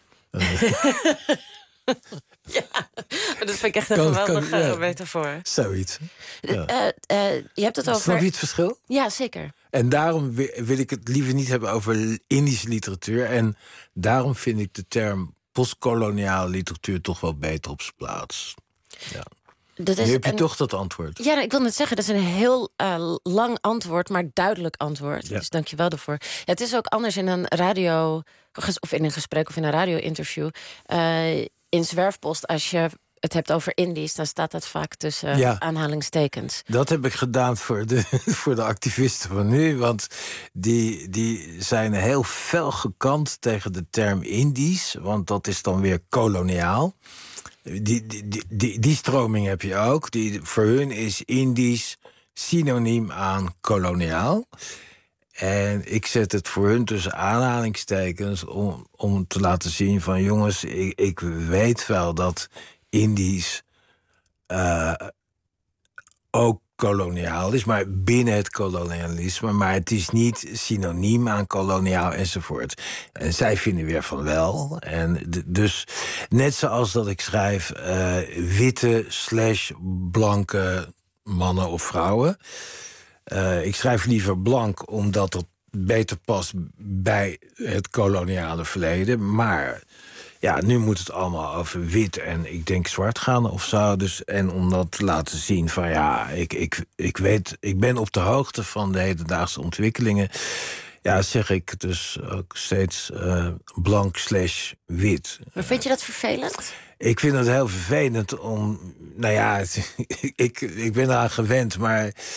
Ja, dat vind ik echt een kan, geweldige kan, ja, metafoor. Zoiets. Ja. Uh, uh, je hebt het over... Snap je het verschil? Ja, zeker. En daarom wil ik het liever niet hebben over Indische literatuur. En daarom vind ik de term postkoloniale literatuur toch wel beter op zijn plaats. Ja. Dat is nu heb je een... toch dat antwoord. Ja, ik wil net zeggen, dat is een heel uh, lang antwoord, maar duidelijk antwoord. Ja. Dus dank je wel daarvoor. Ja, het is ook anders in een radio, of in een gesprek of in een radio-interview. Uh, in Zwerfpost, als je het hebt over Indisch, dan staat dat vaak tussen Ja. aanhalingstekens. Dat heb ik gedaan voor de, voor de activisten van nu. Want die, die zijn heel fel gekant tegen de term Indisch. Want dat is dan weer koloniaal. Die, die, die, die, die stroming heb je ook. Die, voor hun is Indisch synoniem aan koloniaal. En ik zet het voor hun tussen aanhalingstekens om, om te laten zien van jongens, ik, ik weet wel dat Indisch uh, ook koloniaal is, maar binnen het kolonialisme. Maar het is niet synoniem aan koloniaal enzovoort. En zij vinden weer van wel. En d- dus net zoals dat ik schrijf uh, witte slash blanke mannen of vrouwen. Uh, ik schrijf liever blank omdat het beter past bij het koloniale verleden. Maar ja, nu moet het allemaal over wit en ik denk zwart gaan of zo. Dus, en om dat te laten zien van ja, ik, ik, ik weet, ik ben op de hoogte van de hedendaagse ontwikkelingen. Ja, zeg ik dus ook steeds uh, blank slash wit. Maar vind je dat vervelend? Ik vind het heel vervelend om, nou ja, ik, ik ben eraan gewend, maar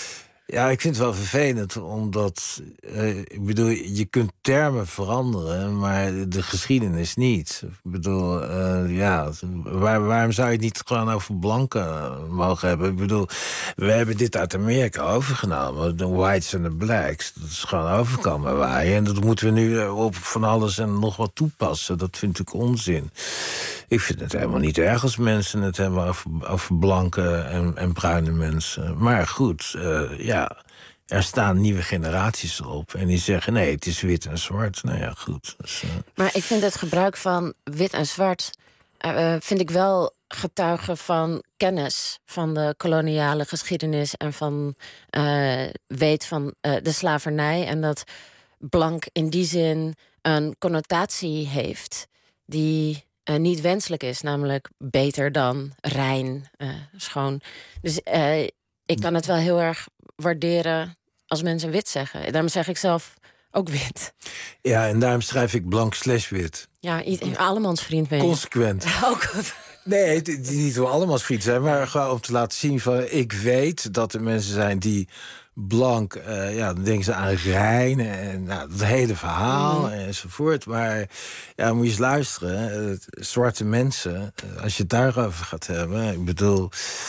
Ja, ik vind het wel vervelend, omdat... Uh, ik bedoel, je kunt termen veranderen, maar de geschiedenis niet. Ik bedoel, uh, ja, waar, waarom zou je het niet gewoon over blanken mogen hebben? Ik bedoel, we hebben dit uit Amerika overgenomen. De whites en de blacks. Dat is gewoon overkomen waaien. En dat moeten we nu op van alles en nog wat toepassen. Dat vind ik onzin. Ik vind het helemaal niet erg als mensen het hebben over, over blanke en, en bruine mensen. Maar goed, uh, ja, er staan nieuwe generaties op. En die zeggen, nee, het is wit en zwart. Nou ja, goed. Dus, uh... Maar ik vind het gebruik van wit en zwart... Uh, vind ik wel getuigen van kennis van de koloniale geschiedenis... en van uh, weet van uh, de slavernij. En dat blank in die zin een connotatie heeft... die uh, niet wenselijk is, namelijk beter dan, rein, uh, schoon. Dus uh, ik kan het wel heel erg waarderen als mensen wit zeggen. Daarom zeg ik zelf ook wit. Ja, en daarom schrijf ik blank slash wit. Ja, allemans vriend ben je. Consequent. Ook. Nee, die niet wel allemans vriend zijn, maar gewoon om te laten zien van... ik weet dat er mensen zijn die blank, uh, ja, dan denken ze aan rein en nou, het hele verhaal mm. enzovoort. Maar ja, moet je eens luisteren. Uh, zwarte mensen, uh, als je het daarover gaat hebben... ik bedoel,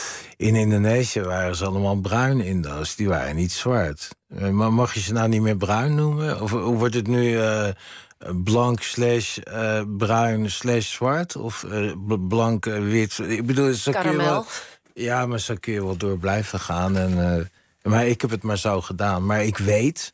in Indonesië waren ze allemaal bruin Indo's, die waren niet zwart. Uh, maar mag je ze nou niet meer bruin noemen? Of, of wordt het nu... Uh, blank slash uh, bruin slash zwart? Of uh, blank uh, wit? Ik bedoel, zo kun je wel, ja, maar zo kun je wel door blijven gaan. En, uh, maar ik heb het maar zo gedaan. Maar ik weet,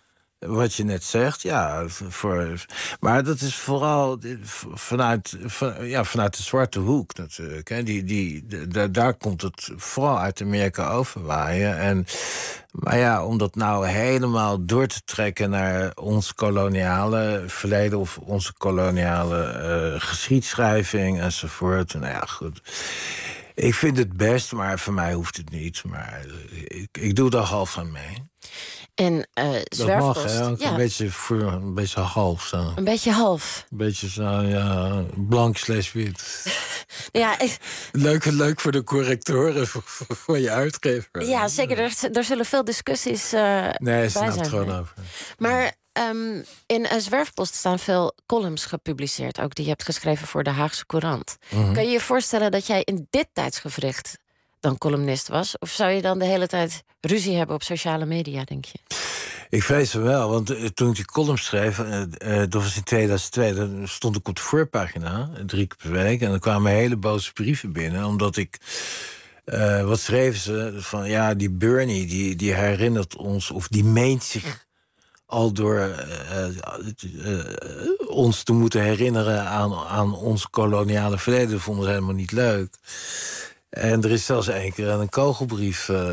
wat je net zegt, ja, voor, maar dat is vooral vanuit, van, ja, vanuit de zwarte hoek natuurlijk. Hè. Die, die, de, daar komt het vooral uit Amerika overwaaien. En, maar ja, om dat nou helemaal door te trekken naar ons koloniale verleden... of onze koloniale uh, geschiedschrijving enzovoort. Nou ja, goed. Ik vind het best, maar voor mij hoeft het niet. Maar ik, ik doe er half aan mee. En uh, zwerfpost... Dat mag, hè? Ook ja. Een beetje voor, een beetje half zo. Een beetje half. Een beetje zo, ja, blank slash wit. Ja, ik... leuk, leuk voor de correctoren, voor, voor, voor je uitgever. Ja, zeker. Er, er zullen veel discussies uh, nee, bij zijn. Nee, ze het gewoon over. Maar um, in uh, Zwerfpost staan veel columns gepubliceerd. Ook die je hebt geschreven voor de Haagse Courant. Mm-hmm. Kan je je voorstellen dat jij in dit tijdsgevricht dan columnist was? Of zou je dan de hele tijd ruzie hebben op sociale media, denk je? Ik vrees het wel, want uh, toen ik die column schreef... Uh, uh, dat was in tweeduizend twee, dan stond ik op de voorpagina... drie keer per week, en dan kwamen hele boze brieven binnen... omdat ik... Uh, wat schreven ze? Van ja, die Bernie, die, die herinnert ons... of die meent zich al door uh, uh, uh, ons te moeten herinneren... aan, aan ons koloniale verleden. Dat vonden ze helemaal niet leuk. En er is zelfs één keer een kogelbrief uh,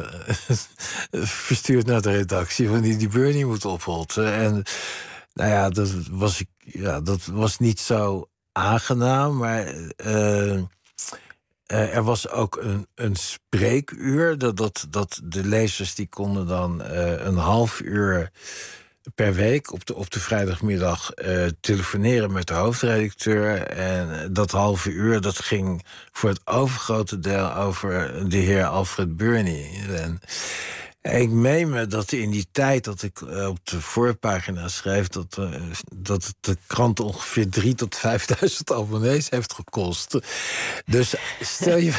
verstuurd naar de redactie... van die die Bernie moet opholten. En nou ja, dat was, ik, ja, dat was niet zo aangenaam, maar... Uh, Uh, er was ook een, een spreekuur. Dat, dat, dat de lezers die konden dan uh, een half uur per week... op de, op de vrijdagmiddag uh, telefoneren met de hoofdredacteur. En dat halve uur dat ging voor het overgrote deel over de heer Alfred Bernie. En, ik meen me dat in die tijd dat ik uh, op de voorpagina schreef... dat, uh, dat de krant ongeveer drie tot vijfduizend abonnees heeft gekost. Dus stel je...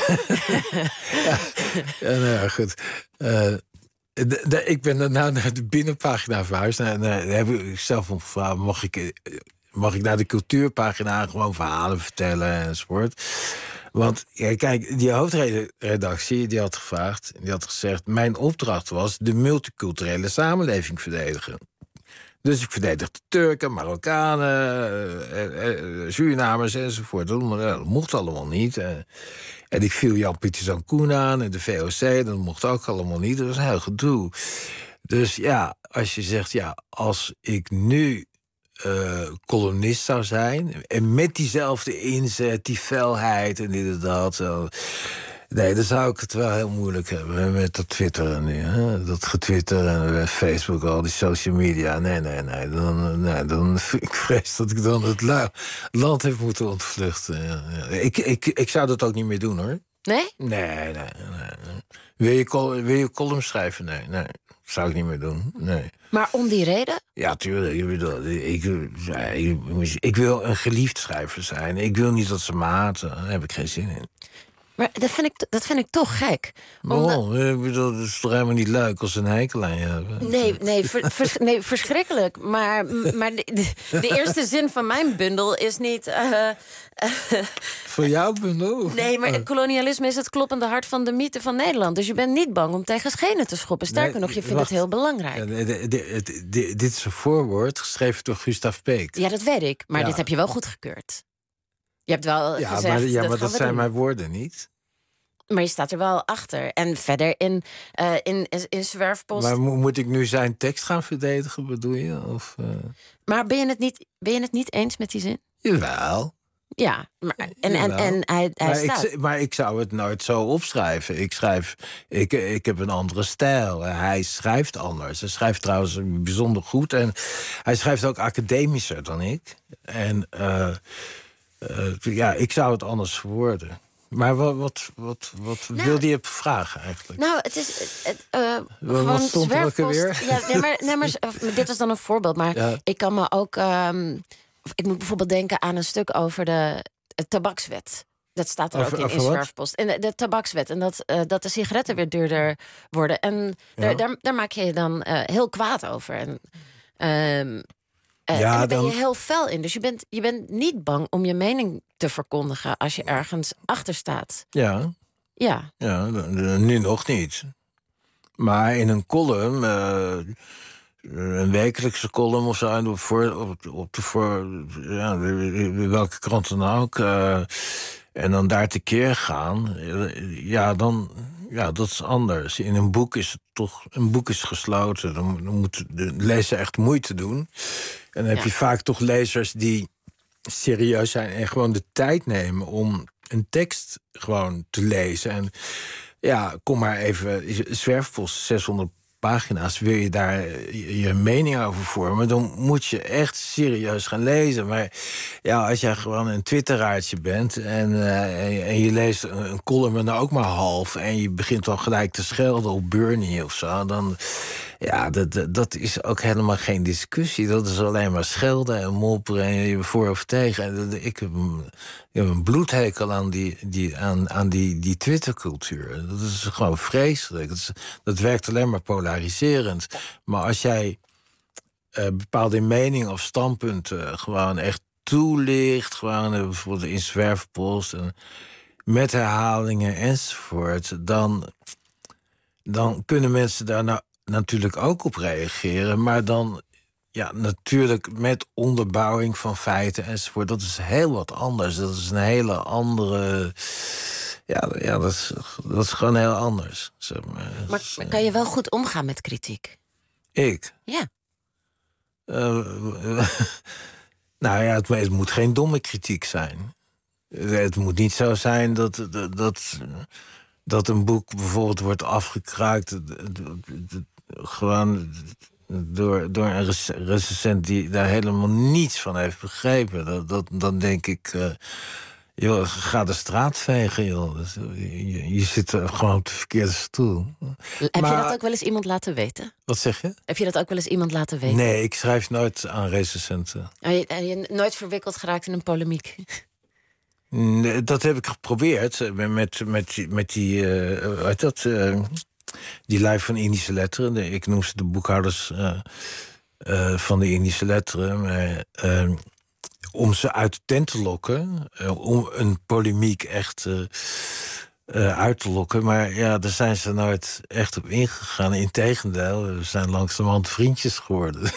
ja, ja, nou ja, goed. Uh, de, de, ik ben daarna naar de binnenpagina verhuisd. En uh, heb ik zelf om gevraagd, mag ik, uh, mag ik naar de cultuurpagina gewoon verhalen vertellen enzovoort... Want ja, kijk, die hoofdredactie die had gevraagd, die had gezegd... mijn opdracht was de multiculturele samenleving verdedigen. Dus ik verdedigde Turken, Marokkanen, eh, eh, Surinamers enzovoort. Dat, dat mocht allemaal niet. Eh. En ik viel Jan Pieterszoon Koen aan en de V O C, dat mocht ook allemaal niet. Dat was een heel gedoe. Dus ja, als je zegt, ja, als ik nu... Uh, columnist zou zijn. En met diezelfde inzet, die felheid en dit en dat. Zo. Nee, dan zou ik het wel heel moeilijk hebben met dat twitteren nu. Hè? Dat getwitter en Facebook, al die social media. Nee, nee, nee. Dan, nee, dan, ik vrees dat ik dan het lu- land heb moeten ontvluchten. Ja, ja. Ik, ik, ik zou dat ook niet meer doen, hoor. Nee? Nee, nee, nee. nee. Wil je, col- wil je column schrijven? Nee, nee. zou ik niet meer doen, nee. Maar om die reden? Ja, tuurlijk. Ik, bedoel, ik, ik, ik wil een geliefd schrijver zijn. Ik wil niet dat ze me haten. Daar heb ik geen zin in. Maar dat vind ik, dat vind ik toch gek. Omdat... Oh, ik bedoel, het is toch helemaal niet leuk als ze een hekel aan je hebben? Nee, nee, ver, vers, nee verschrikkelijk. Maar, maar de, de eerste zin van mijn bundel is niet... Uh, uh, Voor jouw bundel? Nee, maar kolonialisme is het kloppende hart van de mythe van Nederland. Dus je bent niet bang om tegen schenen te schoppen. Sterker nee, nog, je vindt wacht. het heel belangrijk. Ja, de, de, de, de, de, dit is een voorwoord geschreven door Gustav Peek. Ja, dat weet ik. Maar ja. dit heb je wel goedgekeurd. Je hebt wel ja, gezegd... Maar, ja, dat maar dat zijn doen. mijn woorden niet. Maar je staat er wel achter. En verder in, uh, in, in, in Zwerfpost... Maar mo- moet ik nu zijn tekst gaan verdedigen, bedoel je? Of, uh... Maar ben je, het niet, ben je het niet eens met die zin? Jawel. Ja, maar, en, en, en hij, hij maar staat. Ik, maar ik zou het nooit zo opschrijven. Ik schrijf, ik, ik heb een andere stijl. Hij schrijft anders. Hij schrijft trouwens bijzonder goed. En hij schrijft ook academischer dan ik. En uh, uh, ja, ik zou het anders verwoorden. Maar wat, wat, wat, wat nou, wilde je vragen eigenlijk? Nou, het is... Het, uh, wat wat stond er ook weer? Ja, nee, maar, nee, maar dit was dan een voorbeeld. Maar ja. ik kan me ook... Um, ik moet bijvoorbeeld denken aan een stuk over de, de tabakswet. Dat staat er over, ook in, in Zwerfpost. En de, de tabakswet. En dat, uh, dat de sigaretten weer duurder worden. En ja. daar, daar, daar maak je je dan uh, heel kwaad over. En, um, uh, ja, en daar ben dan... je heel fel in. Dus je bent, je bent niet bang om je mening te verkondigen als je ergens achter staat. Ja. Ja. Ja, nu nog niet. Maar in een column... Uh... een wekelijkse column of zo, op, voor, op, op de voor, ja, welke krant dan ook, uh, en dan daar tekeer gaan, ja, dan, ja, dat is anders. In een boek is het toch, een boek is gesloten, dan, dan moet de lezer echt moeite doen. En dan heb ja. je vaak toch lezers die serieus zijn en gewoon de tijd nemen om een tekst gewoon te lezen. En ja, kom maar even, Zwerfpost, zeshonderd pagina's, wil je daar je, je mening over vormen, dan moet je echt serieus gaan lezen. Maar ja, als jij gewoon een twitteraartje bent en, uh, en, en je leest een, een column nou ook maar half en je begint al gelijk te schelden op Bernie of zo, dan ja, dat, dat is ook helemaal geen discussie. Dat is alleen maar schelden en mopperen en je voor of tegen. En ik heb een, ik heb een bloedhekel aan die, die, aan, aan die, die Twittercultuur. Dat is gewoon vreselijk. Dat, is, dat werkt alleen maar polariserend. Maar als jij uh, bepaalde meningen of standpunten gewoon echt toelicht, gewoon uh, bijvoorbeeld in Zwerfpost en met herhalingen enzovoort, dan, dan kunnen mensen daar nou natuurlijk ook op reageren, maar dan ja, natuurlijk met onderbouwing van feiten enzovoort. Dat is heel wat anders. Dat is een hele andere... Ja, ja dat, is, dat is gewoon heel anders. Zeg maar. Maar, maar kan je wel goed omgaan met kritiek? Ik? Ja. Uh, nou ja, het, het moet geen domme kritiek zijn. Het moet niet zo zijn dat... dat, dat dat een boek bijvoorbeeld wordt afgekraakt gewoon door, door een recensent die daar helemaal niets van heeft begrepen. Dat, dat, dan denk ik, uh, joh, ga de straat vegen, joh. Dus, je, je zit gewoon op de verkeerde stoel. Heb maar, je dat ook wel eens iemand laten weten? Wat zeg je? Heb je dat ook wel eens iemand laten weten? Nee, ik schrijf nooit aan recensenten. En je, en je nooit verwikkeld geraakt in een polemiek? Nee, dat heb ik geprobeerd met, met, met die, uh, uit dat, uh, die lui van Indische Letteren. Ik noem ze de boekhouders uh, uh, van de Indische Letteren. Maar, uh, om ze uit de tent te lokken, uh, om een polemiek echt uh, uh, uit te lokken. Maar ja, daar zijn ze nooit echt op ingegaan. Integendeel, we zijn langzamerhand vriendjes geworden.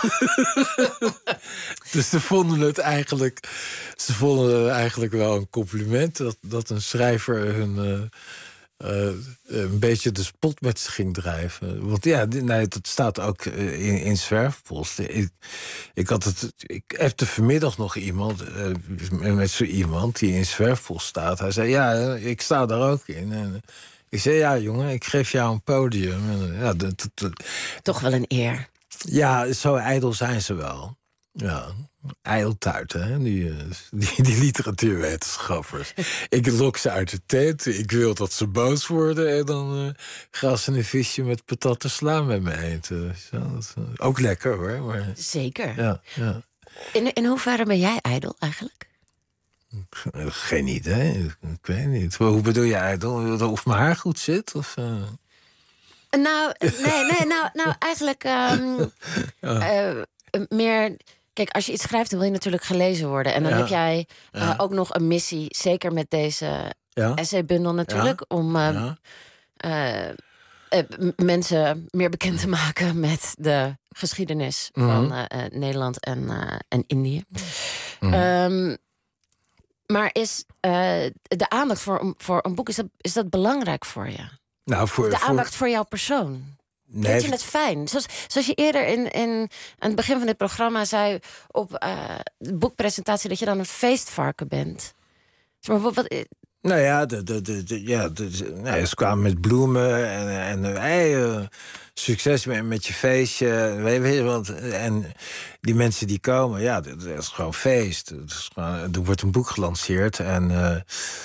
Dus ze vonden het eigenlijk, ze vonden het eigenlijk wel een compliment dat, dat een schrijver hun uh, uh, een beetje de spot met ze ging drijven. Want ja, nee, dat staat ook in, in Zwerfpost. Ik, ik had het, ik appte vanmiddag nog iemand uh, met zo iemand die in Zwerfpost staat. Hij zei ja, ik sta daar ook in. En ik zei ja, jongen, ik geef jou een podium. En, ja, dat, dat, dat, toch wel een eer. Ja, zo ijdel zijn ze wel. Ja, ijltuit, hè, die, die, die literatuurwetenschappers. Ik lok ze uit de tent, ik wil dat ze boos worden... en dan uh, gaan ze een visje met patatten sla met me eten. Zo, dat, uh, ook lekker, hoor. Maar, Zeker. ja, ja. In, in hoeverre ben jij ijdel eigenlijk? Geen idee, ik weet niet. Hoe bedoel je ijdel? Of mijn haar goed zit? Of, uh... Nou, nee, nee, nou, nou eigenlijk um, ja. uh, meer... Kijk, als je iets schrijft, dan wil je natuurlijk gelezen worden. En dan ja. heb jij uh, ja. ook nog een missie, zeker met deze ja. essaybundel natuurlijk... Ja. om uh, ja. uh, uh, mensen meer bekend te maken met de geschiedenis mm-hmm. van uh, uh, Nederland en, uh, en Indië. Mm-hmm. Um, maar is uh, de aandacht voor, voor een boek, is dat, is dat belangrijk voor je? Nou, voor, de aandacht voor... voor jouw persoon? Nee. Vind je het fijn? Zoals, zoals je eerder in, in, aan het begin van dit programma zei... op uh, de boekpresentatie, dat je dan een feestvarken bent. Maar wat, wat, nou ja, de, de, de, de, ja de, de, nee, ze kwamen met bloemen en, en hey, uh, succes met, met je feestje. Weet je, want, en die mensen die komen, ja, dat, dat is gewoon feest. Dat is gewoon, er wordt een boek gelanceerd en... Uh,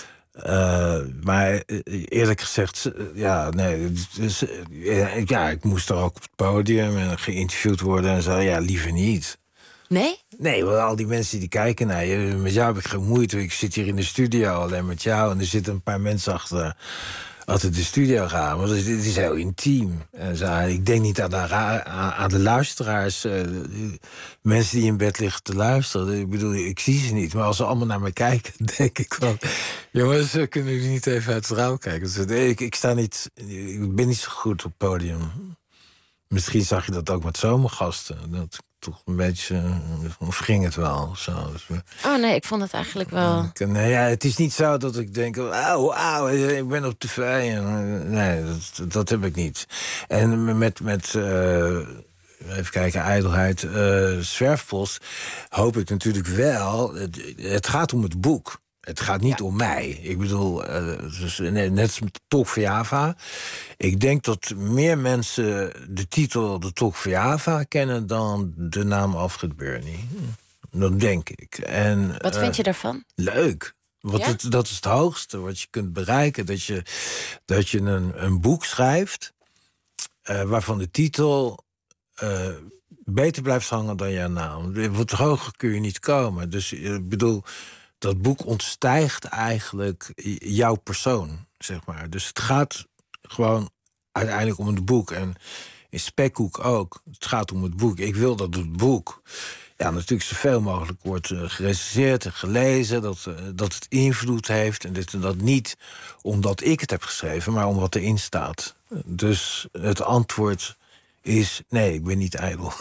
Uh, maar eerlijk gezegd, ja, nee, dus, ja, ik moest er ook op het podium en geïnterviewd worden en zo. Ja, liever niet. Nee? Nee, want al die mensen die kijken naar je, met jou heb ik geen moeite. Ik zit hier in de studio alleen met jou en er zitten een paar mensen achter, achter de studio gaan. Want het is heel intiem. En zo, ik denk niet aan de, aan de luisteraars, uh, mensen die in bed liggen te luisteren. Ik bedoel, ik zie ze niet, maar als ze allemaal naar me kijken, denk ik van... Jongens, kunnen jullie niet even uit het raam kijken? Dus, nee, ik, ik sta niet... Ik ben niet zo goed op het podium. Misschien zag je dat ook met zomergasten. Dat toch een beetje... Of ging het wel? Zo. Oh nee, ik vond het eigenlijk wel... Nee, ja, het is niet zo dat ik denk... Auw, auw, ik ben op tv. Nee, dat, dat heb ik niet. En met... met uh, even kijken, ijdelheid, uh, zwerfpost... hoop ik natuurlijk wel... Het, het gaat om het boek. Het gaat niet ja. om mij. Ik bedoel, uh, dus, net als met de Talk van Java. Ik denk dat meer mensen de titel de Talk van Java kennen... dan de naam Alfred Burney. Dat denk ik. En, wat uh, vind je daarvan? Leuk. Want ja? het, dat is het hoogste wat je kunt bereiken. Dat je, dat je een, een boek schrijft... Uh, waarvan de titel... Uh, beter blijft hangen dan jouw naam. Wat hoger kun je niet komen. Dus ik bedoel... Dat boek ontstijgt eigenlijk jouw persoon, zeg maar. Dus het gaat gewoon uiteindelijk om het boek. En in Spekkoek ook. Het gaat om het boek. Ik wil dat het boek... ja, natuurlijk zoveel mogelijk wordt uh, gerecenseerd en gelezen... Dat, uh, dat het invloed heeft. En dit en dat niet omdat ik het heb geschreven... maar omdat erin staat. Dus het antwoord... is, nee, ik ben niet ijdel.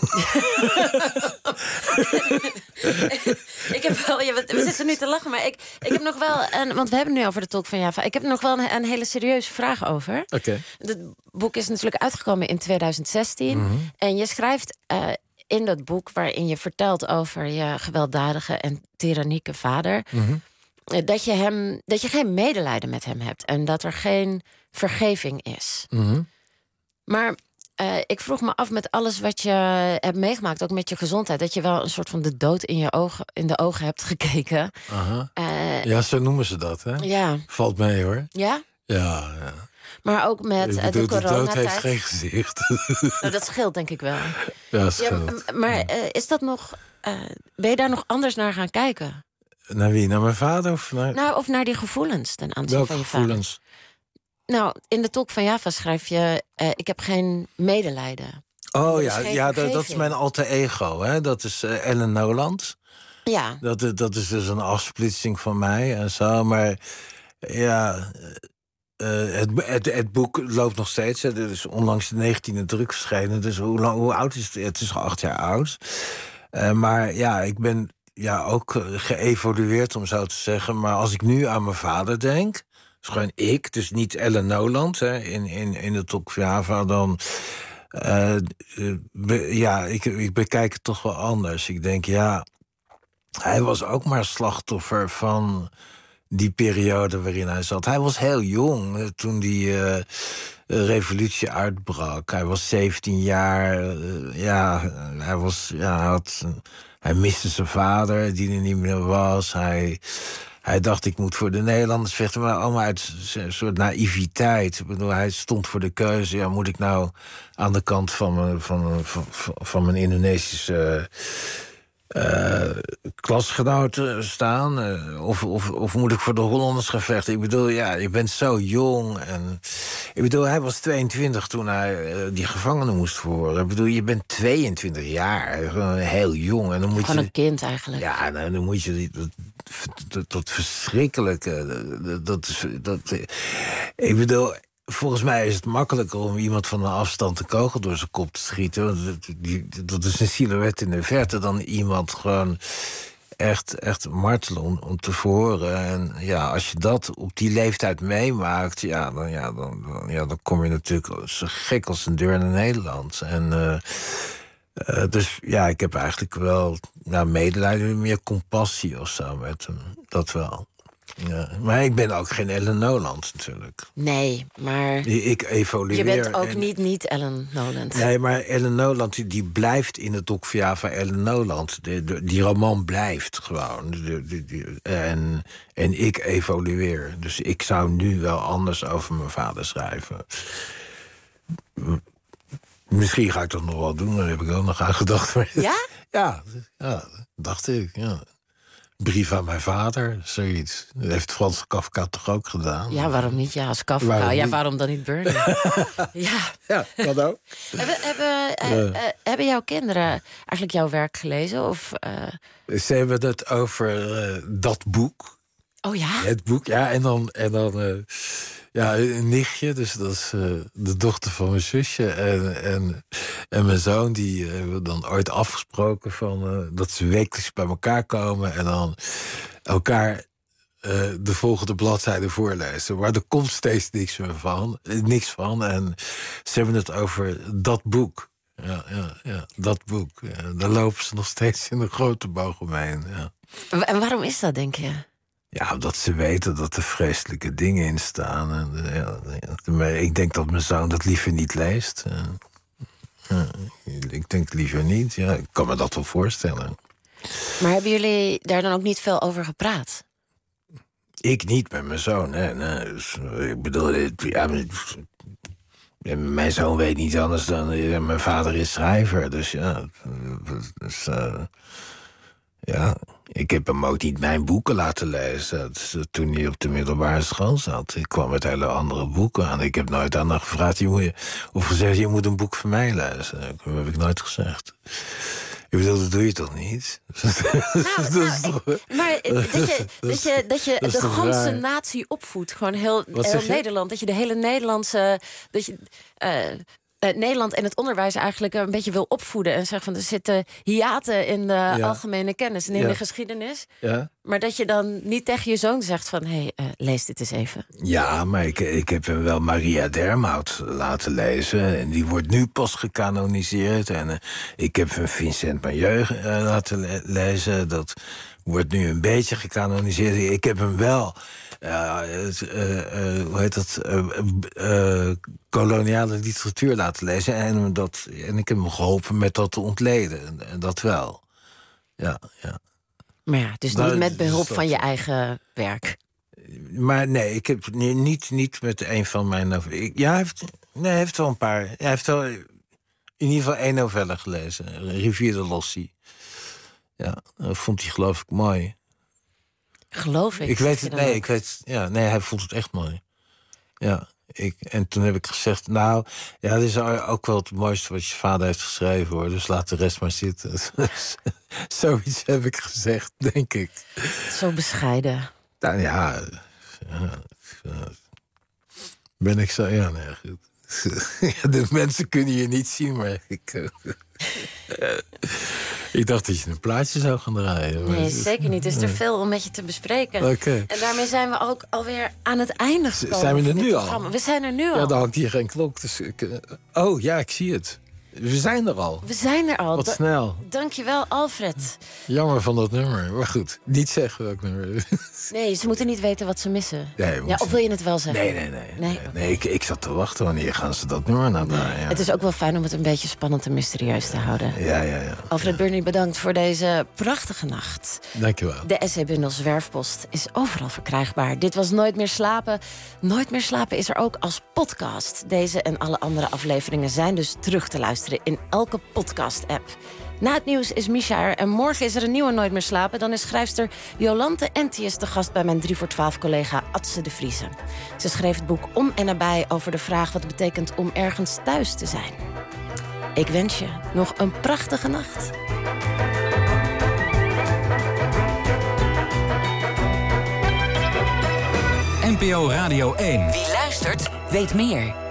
Ik heb wel, ja, we zitten nu te lachen, maar ik, ik heb nog wel... Een, want we hebben het nu over de Talk van Java. Ik heb nog wel een, een hele serieuze vraag over. Okay. Het boek is natuurlijk uitgekomen in twintig zestien. Mm-hmm. En je schrijft uh, in dat boek waarin je vertelt over je gewelddadige en tyrannieke vader... Mm-hmm. dat, je hem, dat je geen medelijden met hem hebt. En dat er geen vergeving is. Mm-hmm. Maar... Uh, ik vroeg me af met alles wat je hebt meegemaakt, ook met je gezondheid... dat je wel een soort van de dood in, je ogen, in de ogen hebt gekeken. Aha. Uh, ja, zo noemen ze dat, hè? Ja. Valt mee, hoor. Ja? Ja, ja. Maar ook met uh, de coronatijd. De dood heeft geen gezicht. Nou, dat scheelt, denk ik wel. Ja, scheelt. Ja, maar uh, is dat nog... Uh, ben je daar nog anders naar gaan kijken? Naar wie? Naar mijn vader? Of naar, nou, of naar die gevoelens ten aanzien Welke van je gevoelens? vader? Nou, in de Talk van Java schrijf je... Uh, ik heb geen medelijden. Oh ja, ja dat, dat is mijn alter ego. Hè? Dat is uh, Ellen Noland. Ja. Dat, dat is dus een afsplitsing van mij en zo. Maar ja, uh, het, het, het boek loopt nog steeds. Het is onlangs de negentiende druk verschenen. Dus hoe, lang, hoe oud is het? Het is al acht jaar oud. Uh, maar ja, ik ben ja, ook geëvolueerd, om zo te zeggen. Maar als ik nu aan mijn vader denk... is gewoon ik, dus niet Ellen Noland, hè, in, in, in de Talk van Java, dan... Uh, be, ja, ik, ik bekijk het toch wel anders. Ik denk, ja, hij was ook maar slachtoffer van die periode waarin hij zat. Hij was heel jong toen die uh, revolutie uitbrak. Hij was zeventien jaar, uh, ja, hij was, ja, hij had... hij miste zijn vader, die er niet meer was. Hij, hij dacht, ik moet voor de Nederlanders vechten. Maar allemaal uit een soort naïviteit. Ik bedoel, hij stond voor de keuze. Ja, moet ik nou aan de kant van mijn, van, van, van mijn Indonesische Uh, klasgenoten staan? Uh, of, of, of moet ik voor de Hollanders gaan vechten? Ik bedoel, ja, je bent zo jong. En, ik bedoel, hij was tweeëntwintig toen hij uh, die gevangenen moest verhoren. Ik bedoel, je bent tweeëntwintig jaar. Gewoon heel jong. En dan moet Gewoon je, een kind eigenlijk. Ja, nou, dan moet je die, dat, dat, dat verschrikkelijke... Dat, dat, dat, dat, ik bedoel... Volgens mij is het makkelijker om iemand van een afstand de kogel door zijn kop te schieten. Want dat is een silhouet in de verte dan iemand gewoon echt, echt martelen om, om te verhoren. En ja, als je dat op die leeftijd meemaakt, ja, dan, ja, dan, dan, ja, dan kom je natuurlijk zo gek als een deur naar Nederland. En uh, uh, dus ja, ik heb eigenlijk wel nou, medelijden, meer compassie of zo met hem. Dat wel. Ja, maar ik ben ook geen Ellen Noland natuurlijk. Nee, maar... Ik evolueer. Je bent ook en... niet niet Ellen Noland. Nee, maar Ellen Noland die, die blijft in het Doc Viava Ellen Noland. De, de, die roman blijft gewoon. De, de, de, en, en ik evolueer. Dus ik zou nu wel anders over mijn vader schrijven. Misschien ga ik dat nog wel doen, daar heb ik ook nog aan gedacht. Ja? Ja, ja, dacht ik, ja. Brief aan mijn vader, zoiets. Dat heeft Frans Kafka toch ook gedaan? Ja, waarom niet? Ja, als Kafka. Waarom ja, niet? waarom dan niet Burning? Ja. Ja, dat ook. Hebben, hebben, uh, uh, hebben jouw kinderen eigenlijk jouw werk gelezen? Of, uh... Ze hebben het over uh, dat boek. Oh ja? Het boek, ja. En dan, en dan uh, ja, een nichtje, dus dat is uh, de dochter van mijn zusje. En, en, en mijn zoon, die uh, hebben we dan ooit afgesproken van, uh, dat ze wekelijks bij elkaar komen en dan elkaar uh, de volgende bladzijde voorlezen. Maar er komt steeds niks meer van. Niks van. En ze hebben het over dat boek. Ja, ja, ja, dat boek. Ja, daar lopen ze nog steeds in een grote boog omheen. Ja. En waarom is dat, denk je? Ja, omdat ze weten dat er vreselijke dingen in staan. En, ja, maar ik denk dat mijn zoon dat liever niet leest. Ja, ik denk liever niet. Ja, ik kan me dat wel voorstellen. Maar hebben jullie daar dan ook niet veel over gepraat? Ik niet met mijn zoon. Hè. Nee, dus, ik bedoel, ja, mijn zoon weet niet anders dan... Ja, mijn vader is schrijver, dus ja... Dus, uh, ja, ik heb hem ook niet mijn boeken laten lezen. Dus, uh, toen hij op de middelbare school zat. Ik kwam met hele andere boeken aan. Ik heb nooit aan hem gevraagd... Je moet je, of gezegd, je moet een boek van mij lezen. Dat heb ik nooit gezegd. Ik bedoel, dat doe je toch niet? Nou, nou, ik, maar dat je, dat je, dat je dat de ganse raar. natie opvoedt. Gewoon heel, Wat heel zeg je? Nederland. Dat je de hele Nederlandse... Dat je, uh, uh, Nederland en het onderwijs eigenlijk een beetje wil opvoeden. En zeggen van, er zitten hiaten in de Ja. algemene kennis en in Ja. de geschiedenis. Ja? Maar dat je dan niet tegen je zoon zegt van... hé, hey, uh, lees dit eens even. Ja, maar ik, ik heb hem wel Maria Dermout laten lezen. En die wordt nu pas gecanoniseerd. En uh, ik heb hem Vincent Mailleu uh, laten le- lezen. Dat wordt nu een beetje gecanoniseerd. Ik heb hem wel... Uh, uh, uh, hoe heet dat? Uh, uh, koloniale literatuur laten lezen. En, dat, en ik heb hem geholpen met dat te ontleden. En, en dat wel. Ja, ja. Maar ja, dus Nou, niet met behulp dat- van je eigen werk. Maar nee, ik heb ni- niet, niet met een van mijn novellen. Ik- Ja, hij heeft, nee, hij heeft wel een paar. Hij heeft wel in ieder geval één novelle gelezen. Rivier de Lossie. Ja, dat vond hij geloof ik mooi. Geloof ik. Ik weet zeg je het, dan nee, ook. ik weet, ja, nee, hij vond het echt mooi. Ja, ik, en toen heb ik gezegd, nou, ja, dit is ook wel het mooiste wat je vader heeft geschreven, hoor. Dus laat de rest maar zitten. Zoiets heb ik gezegd, denk ik. Zo bescheiden. Nou ja, ja, ja. Ben ik zo, ja, nee, goed. Ja, de mensen kunnen je niet zien, maar ik... uh, ik dacht dat je een plaatje zou gaan draaien. maar- Nee, zeker niet. Er is er veel om met je te bespreken. Oké. En daarmee zijn we ook alweer aan het einde gekomen. Zijn we er van dit nu al? programma. We zijn er nu al. Ja, dan hangt hier geen klok. Dus ik, uh, oh, ja, ik zie het. We zijn er al. We zijn er al. Wat Da- snel. Dankjewel, Alfred. Jammer van dat nummer. Maar goed, niet zeggen welk nummer. Nee, ze moeten niet weten wat ze missen. Nee, ja, moeten- of wil je het wel zeggen? Nee, nee, nee. Nee, nee, oké. nee ik, ik zat te wachten. Wanneer gaan ze dat nummer nou draaien? Ja. Het is ook wel fijn om het een beetje spannend en mysterieus te houden. Ja, ja, ja. Alfred Burney, bedankt voor deze prachtige nacht. Dankjewel. De essaybundel Zwerfpost is overal verkrijgbaar. Dit was Nooit meer slapen. Nooit meer slapen is er ook als podcast. Deze en alle andere afleveringen zijn dus terug te luisteren in elke podcast-app. Na het nieuws is Misha er en morgen is er een nieuwe Nooit meer slapen. Dan is schrijfster Jolante Entius de gast bij mijn drie voor twaalf collega Atse de Vriese. Ze schreef het boek Om en Nabij over de vraag wat het betekent om ergens thuis te zijn. Ik wens je nog een prachtige nacht. N P O Radio één. Wie luistert, weet meer.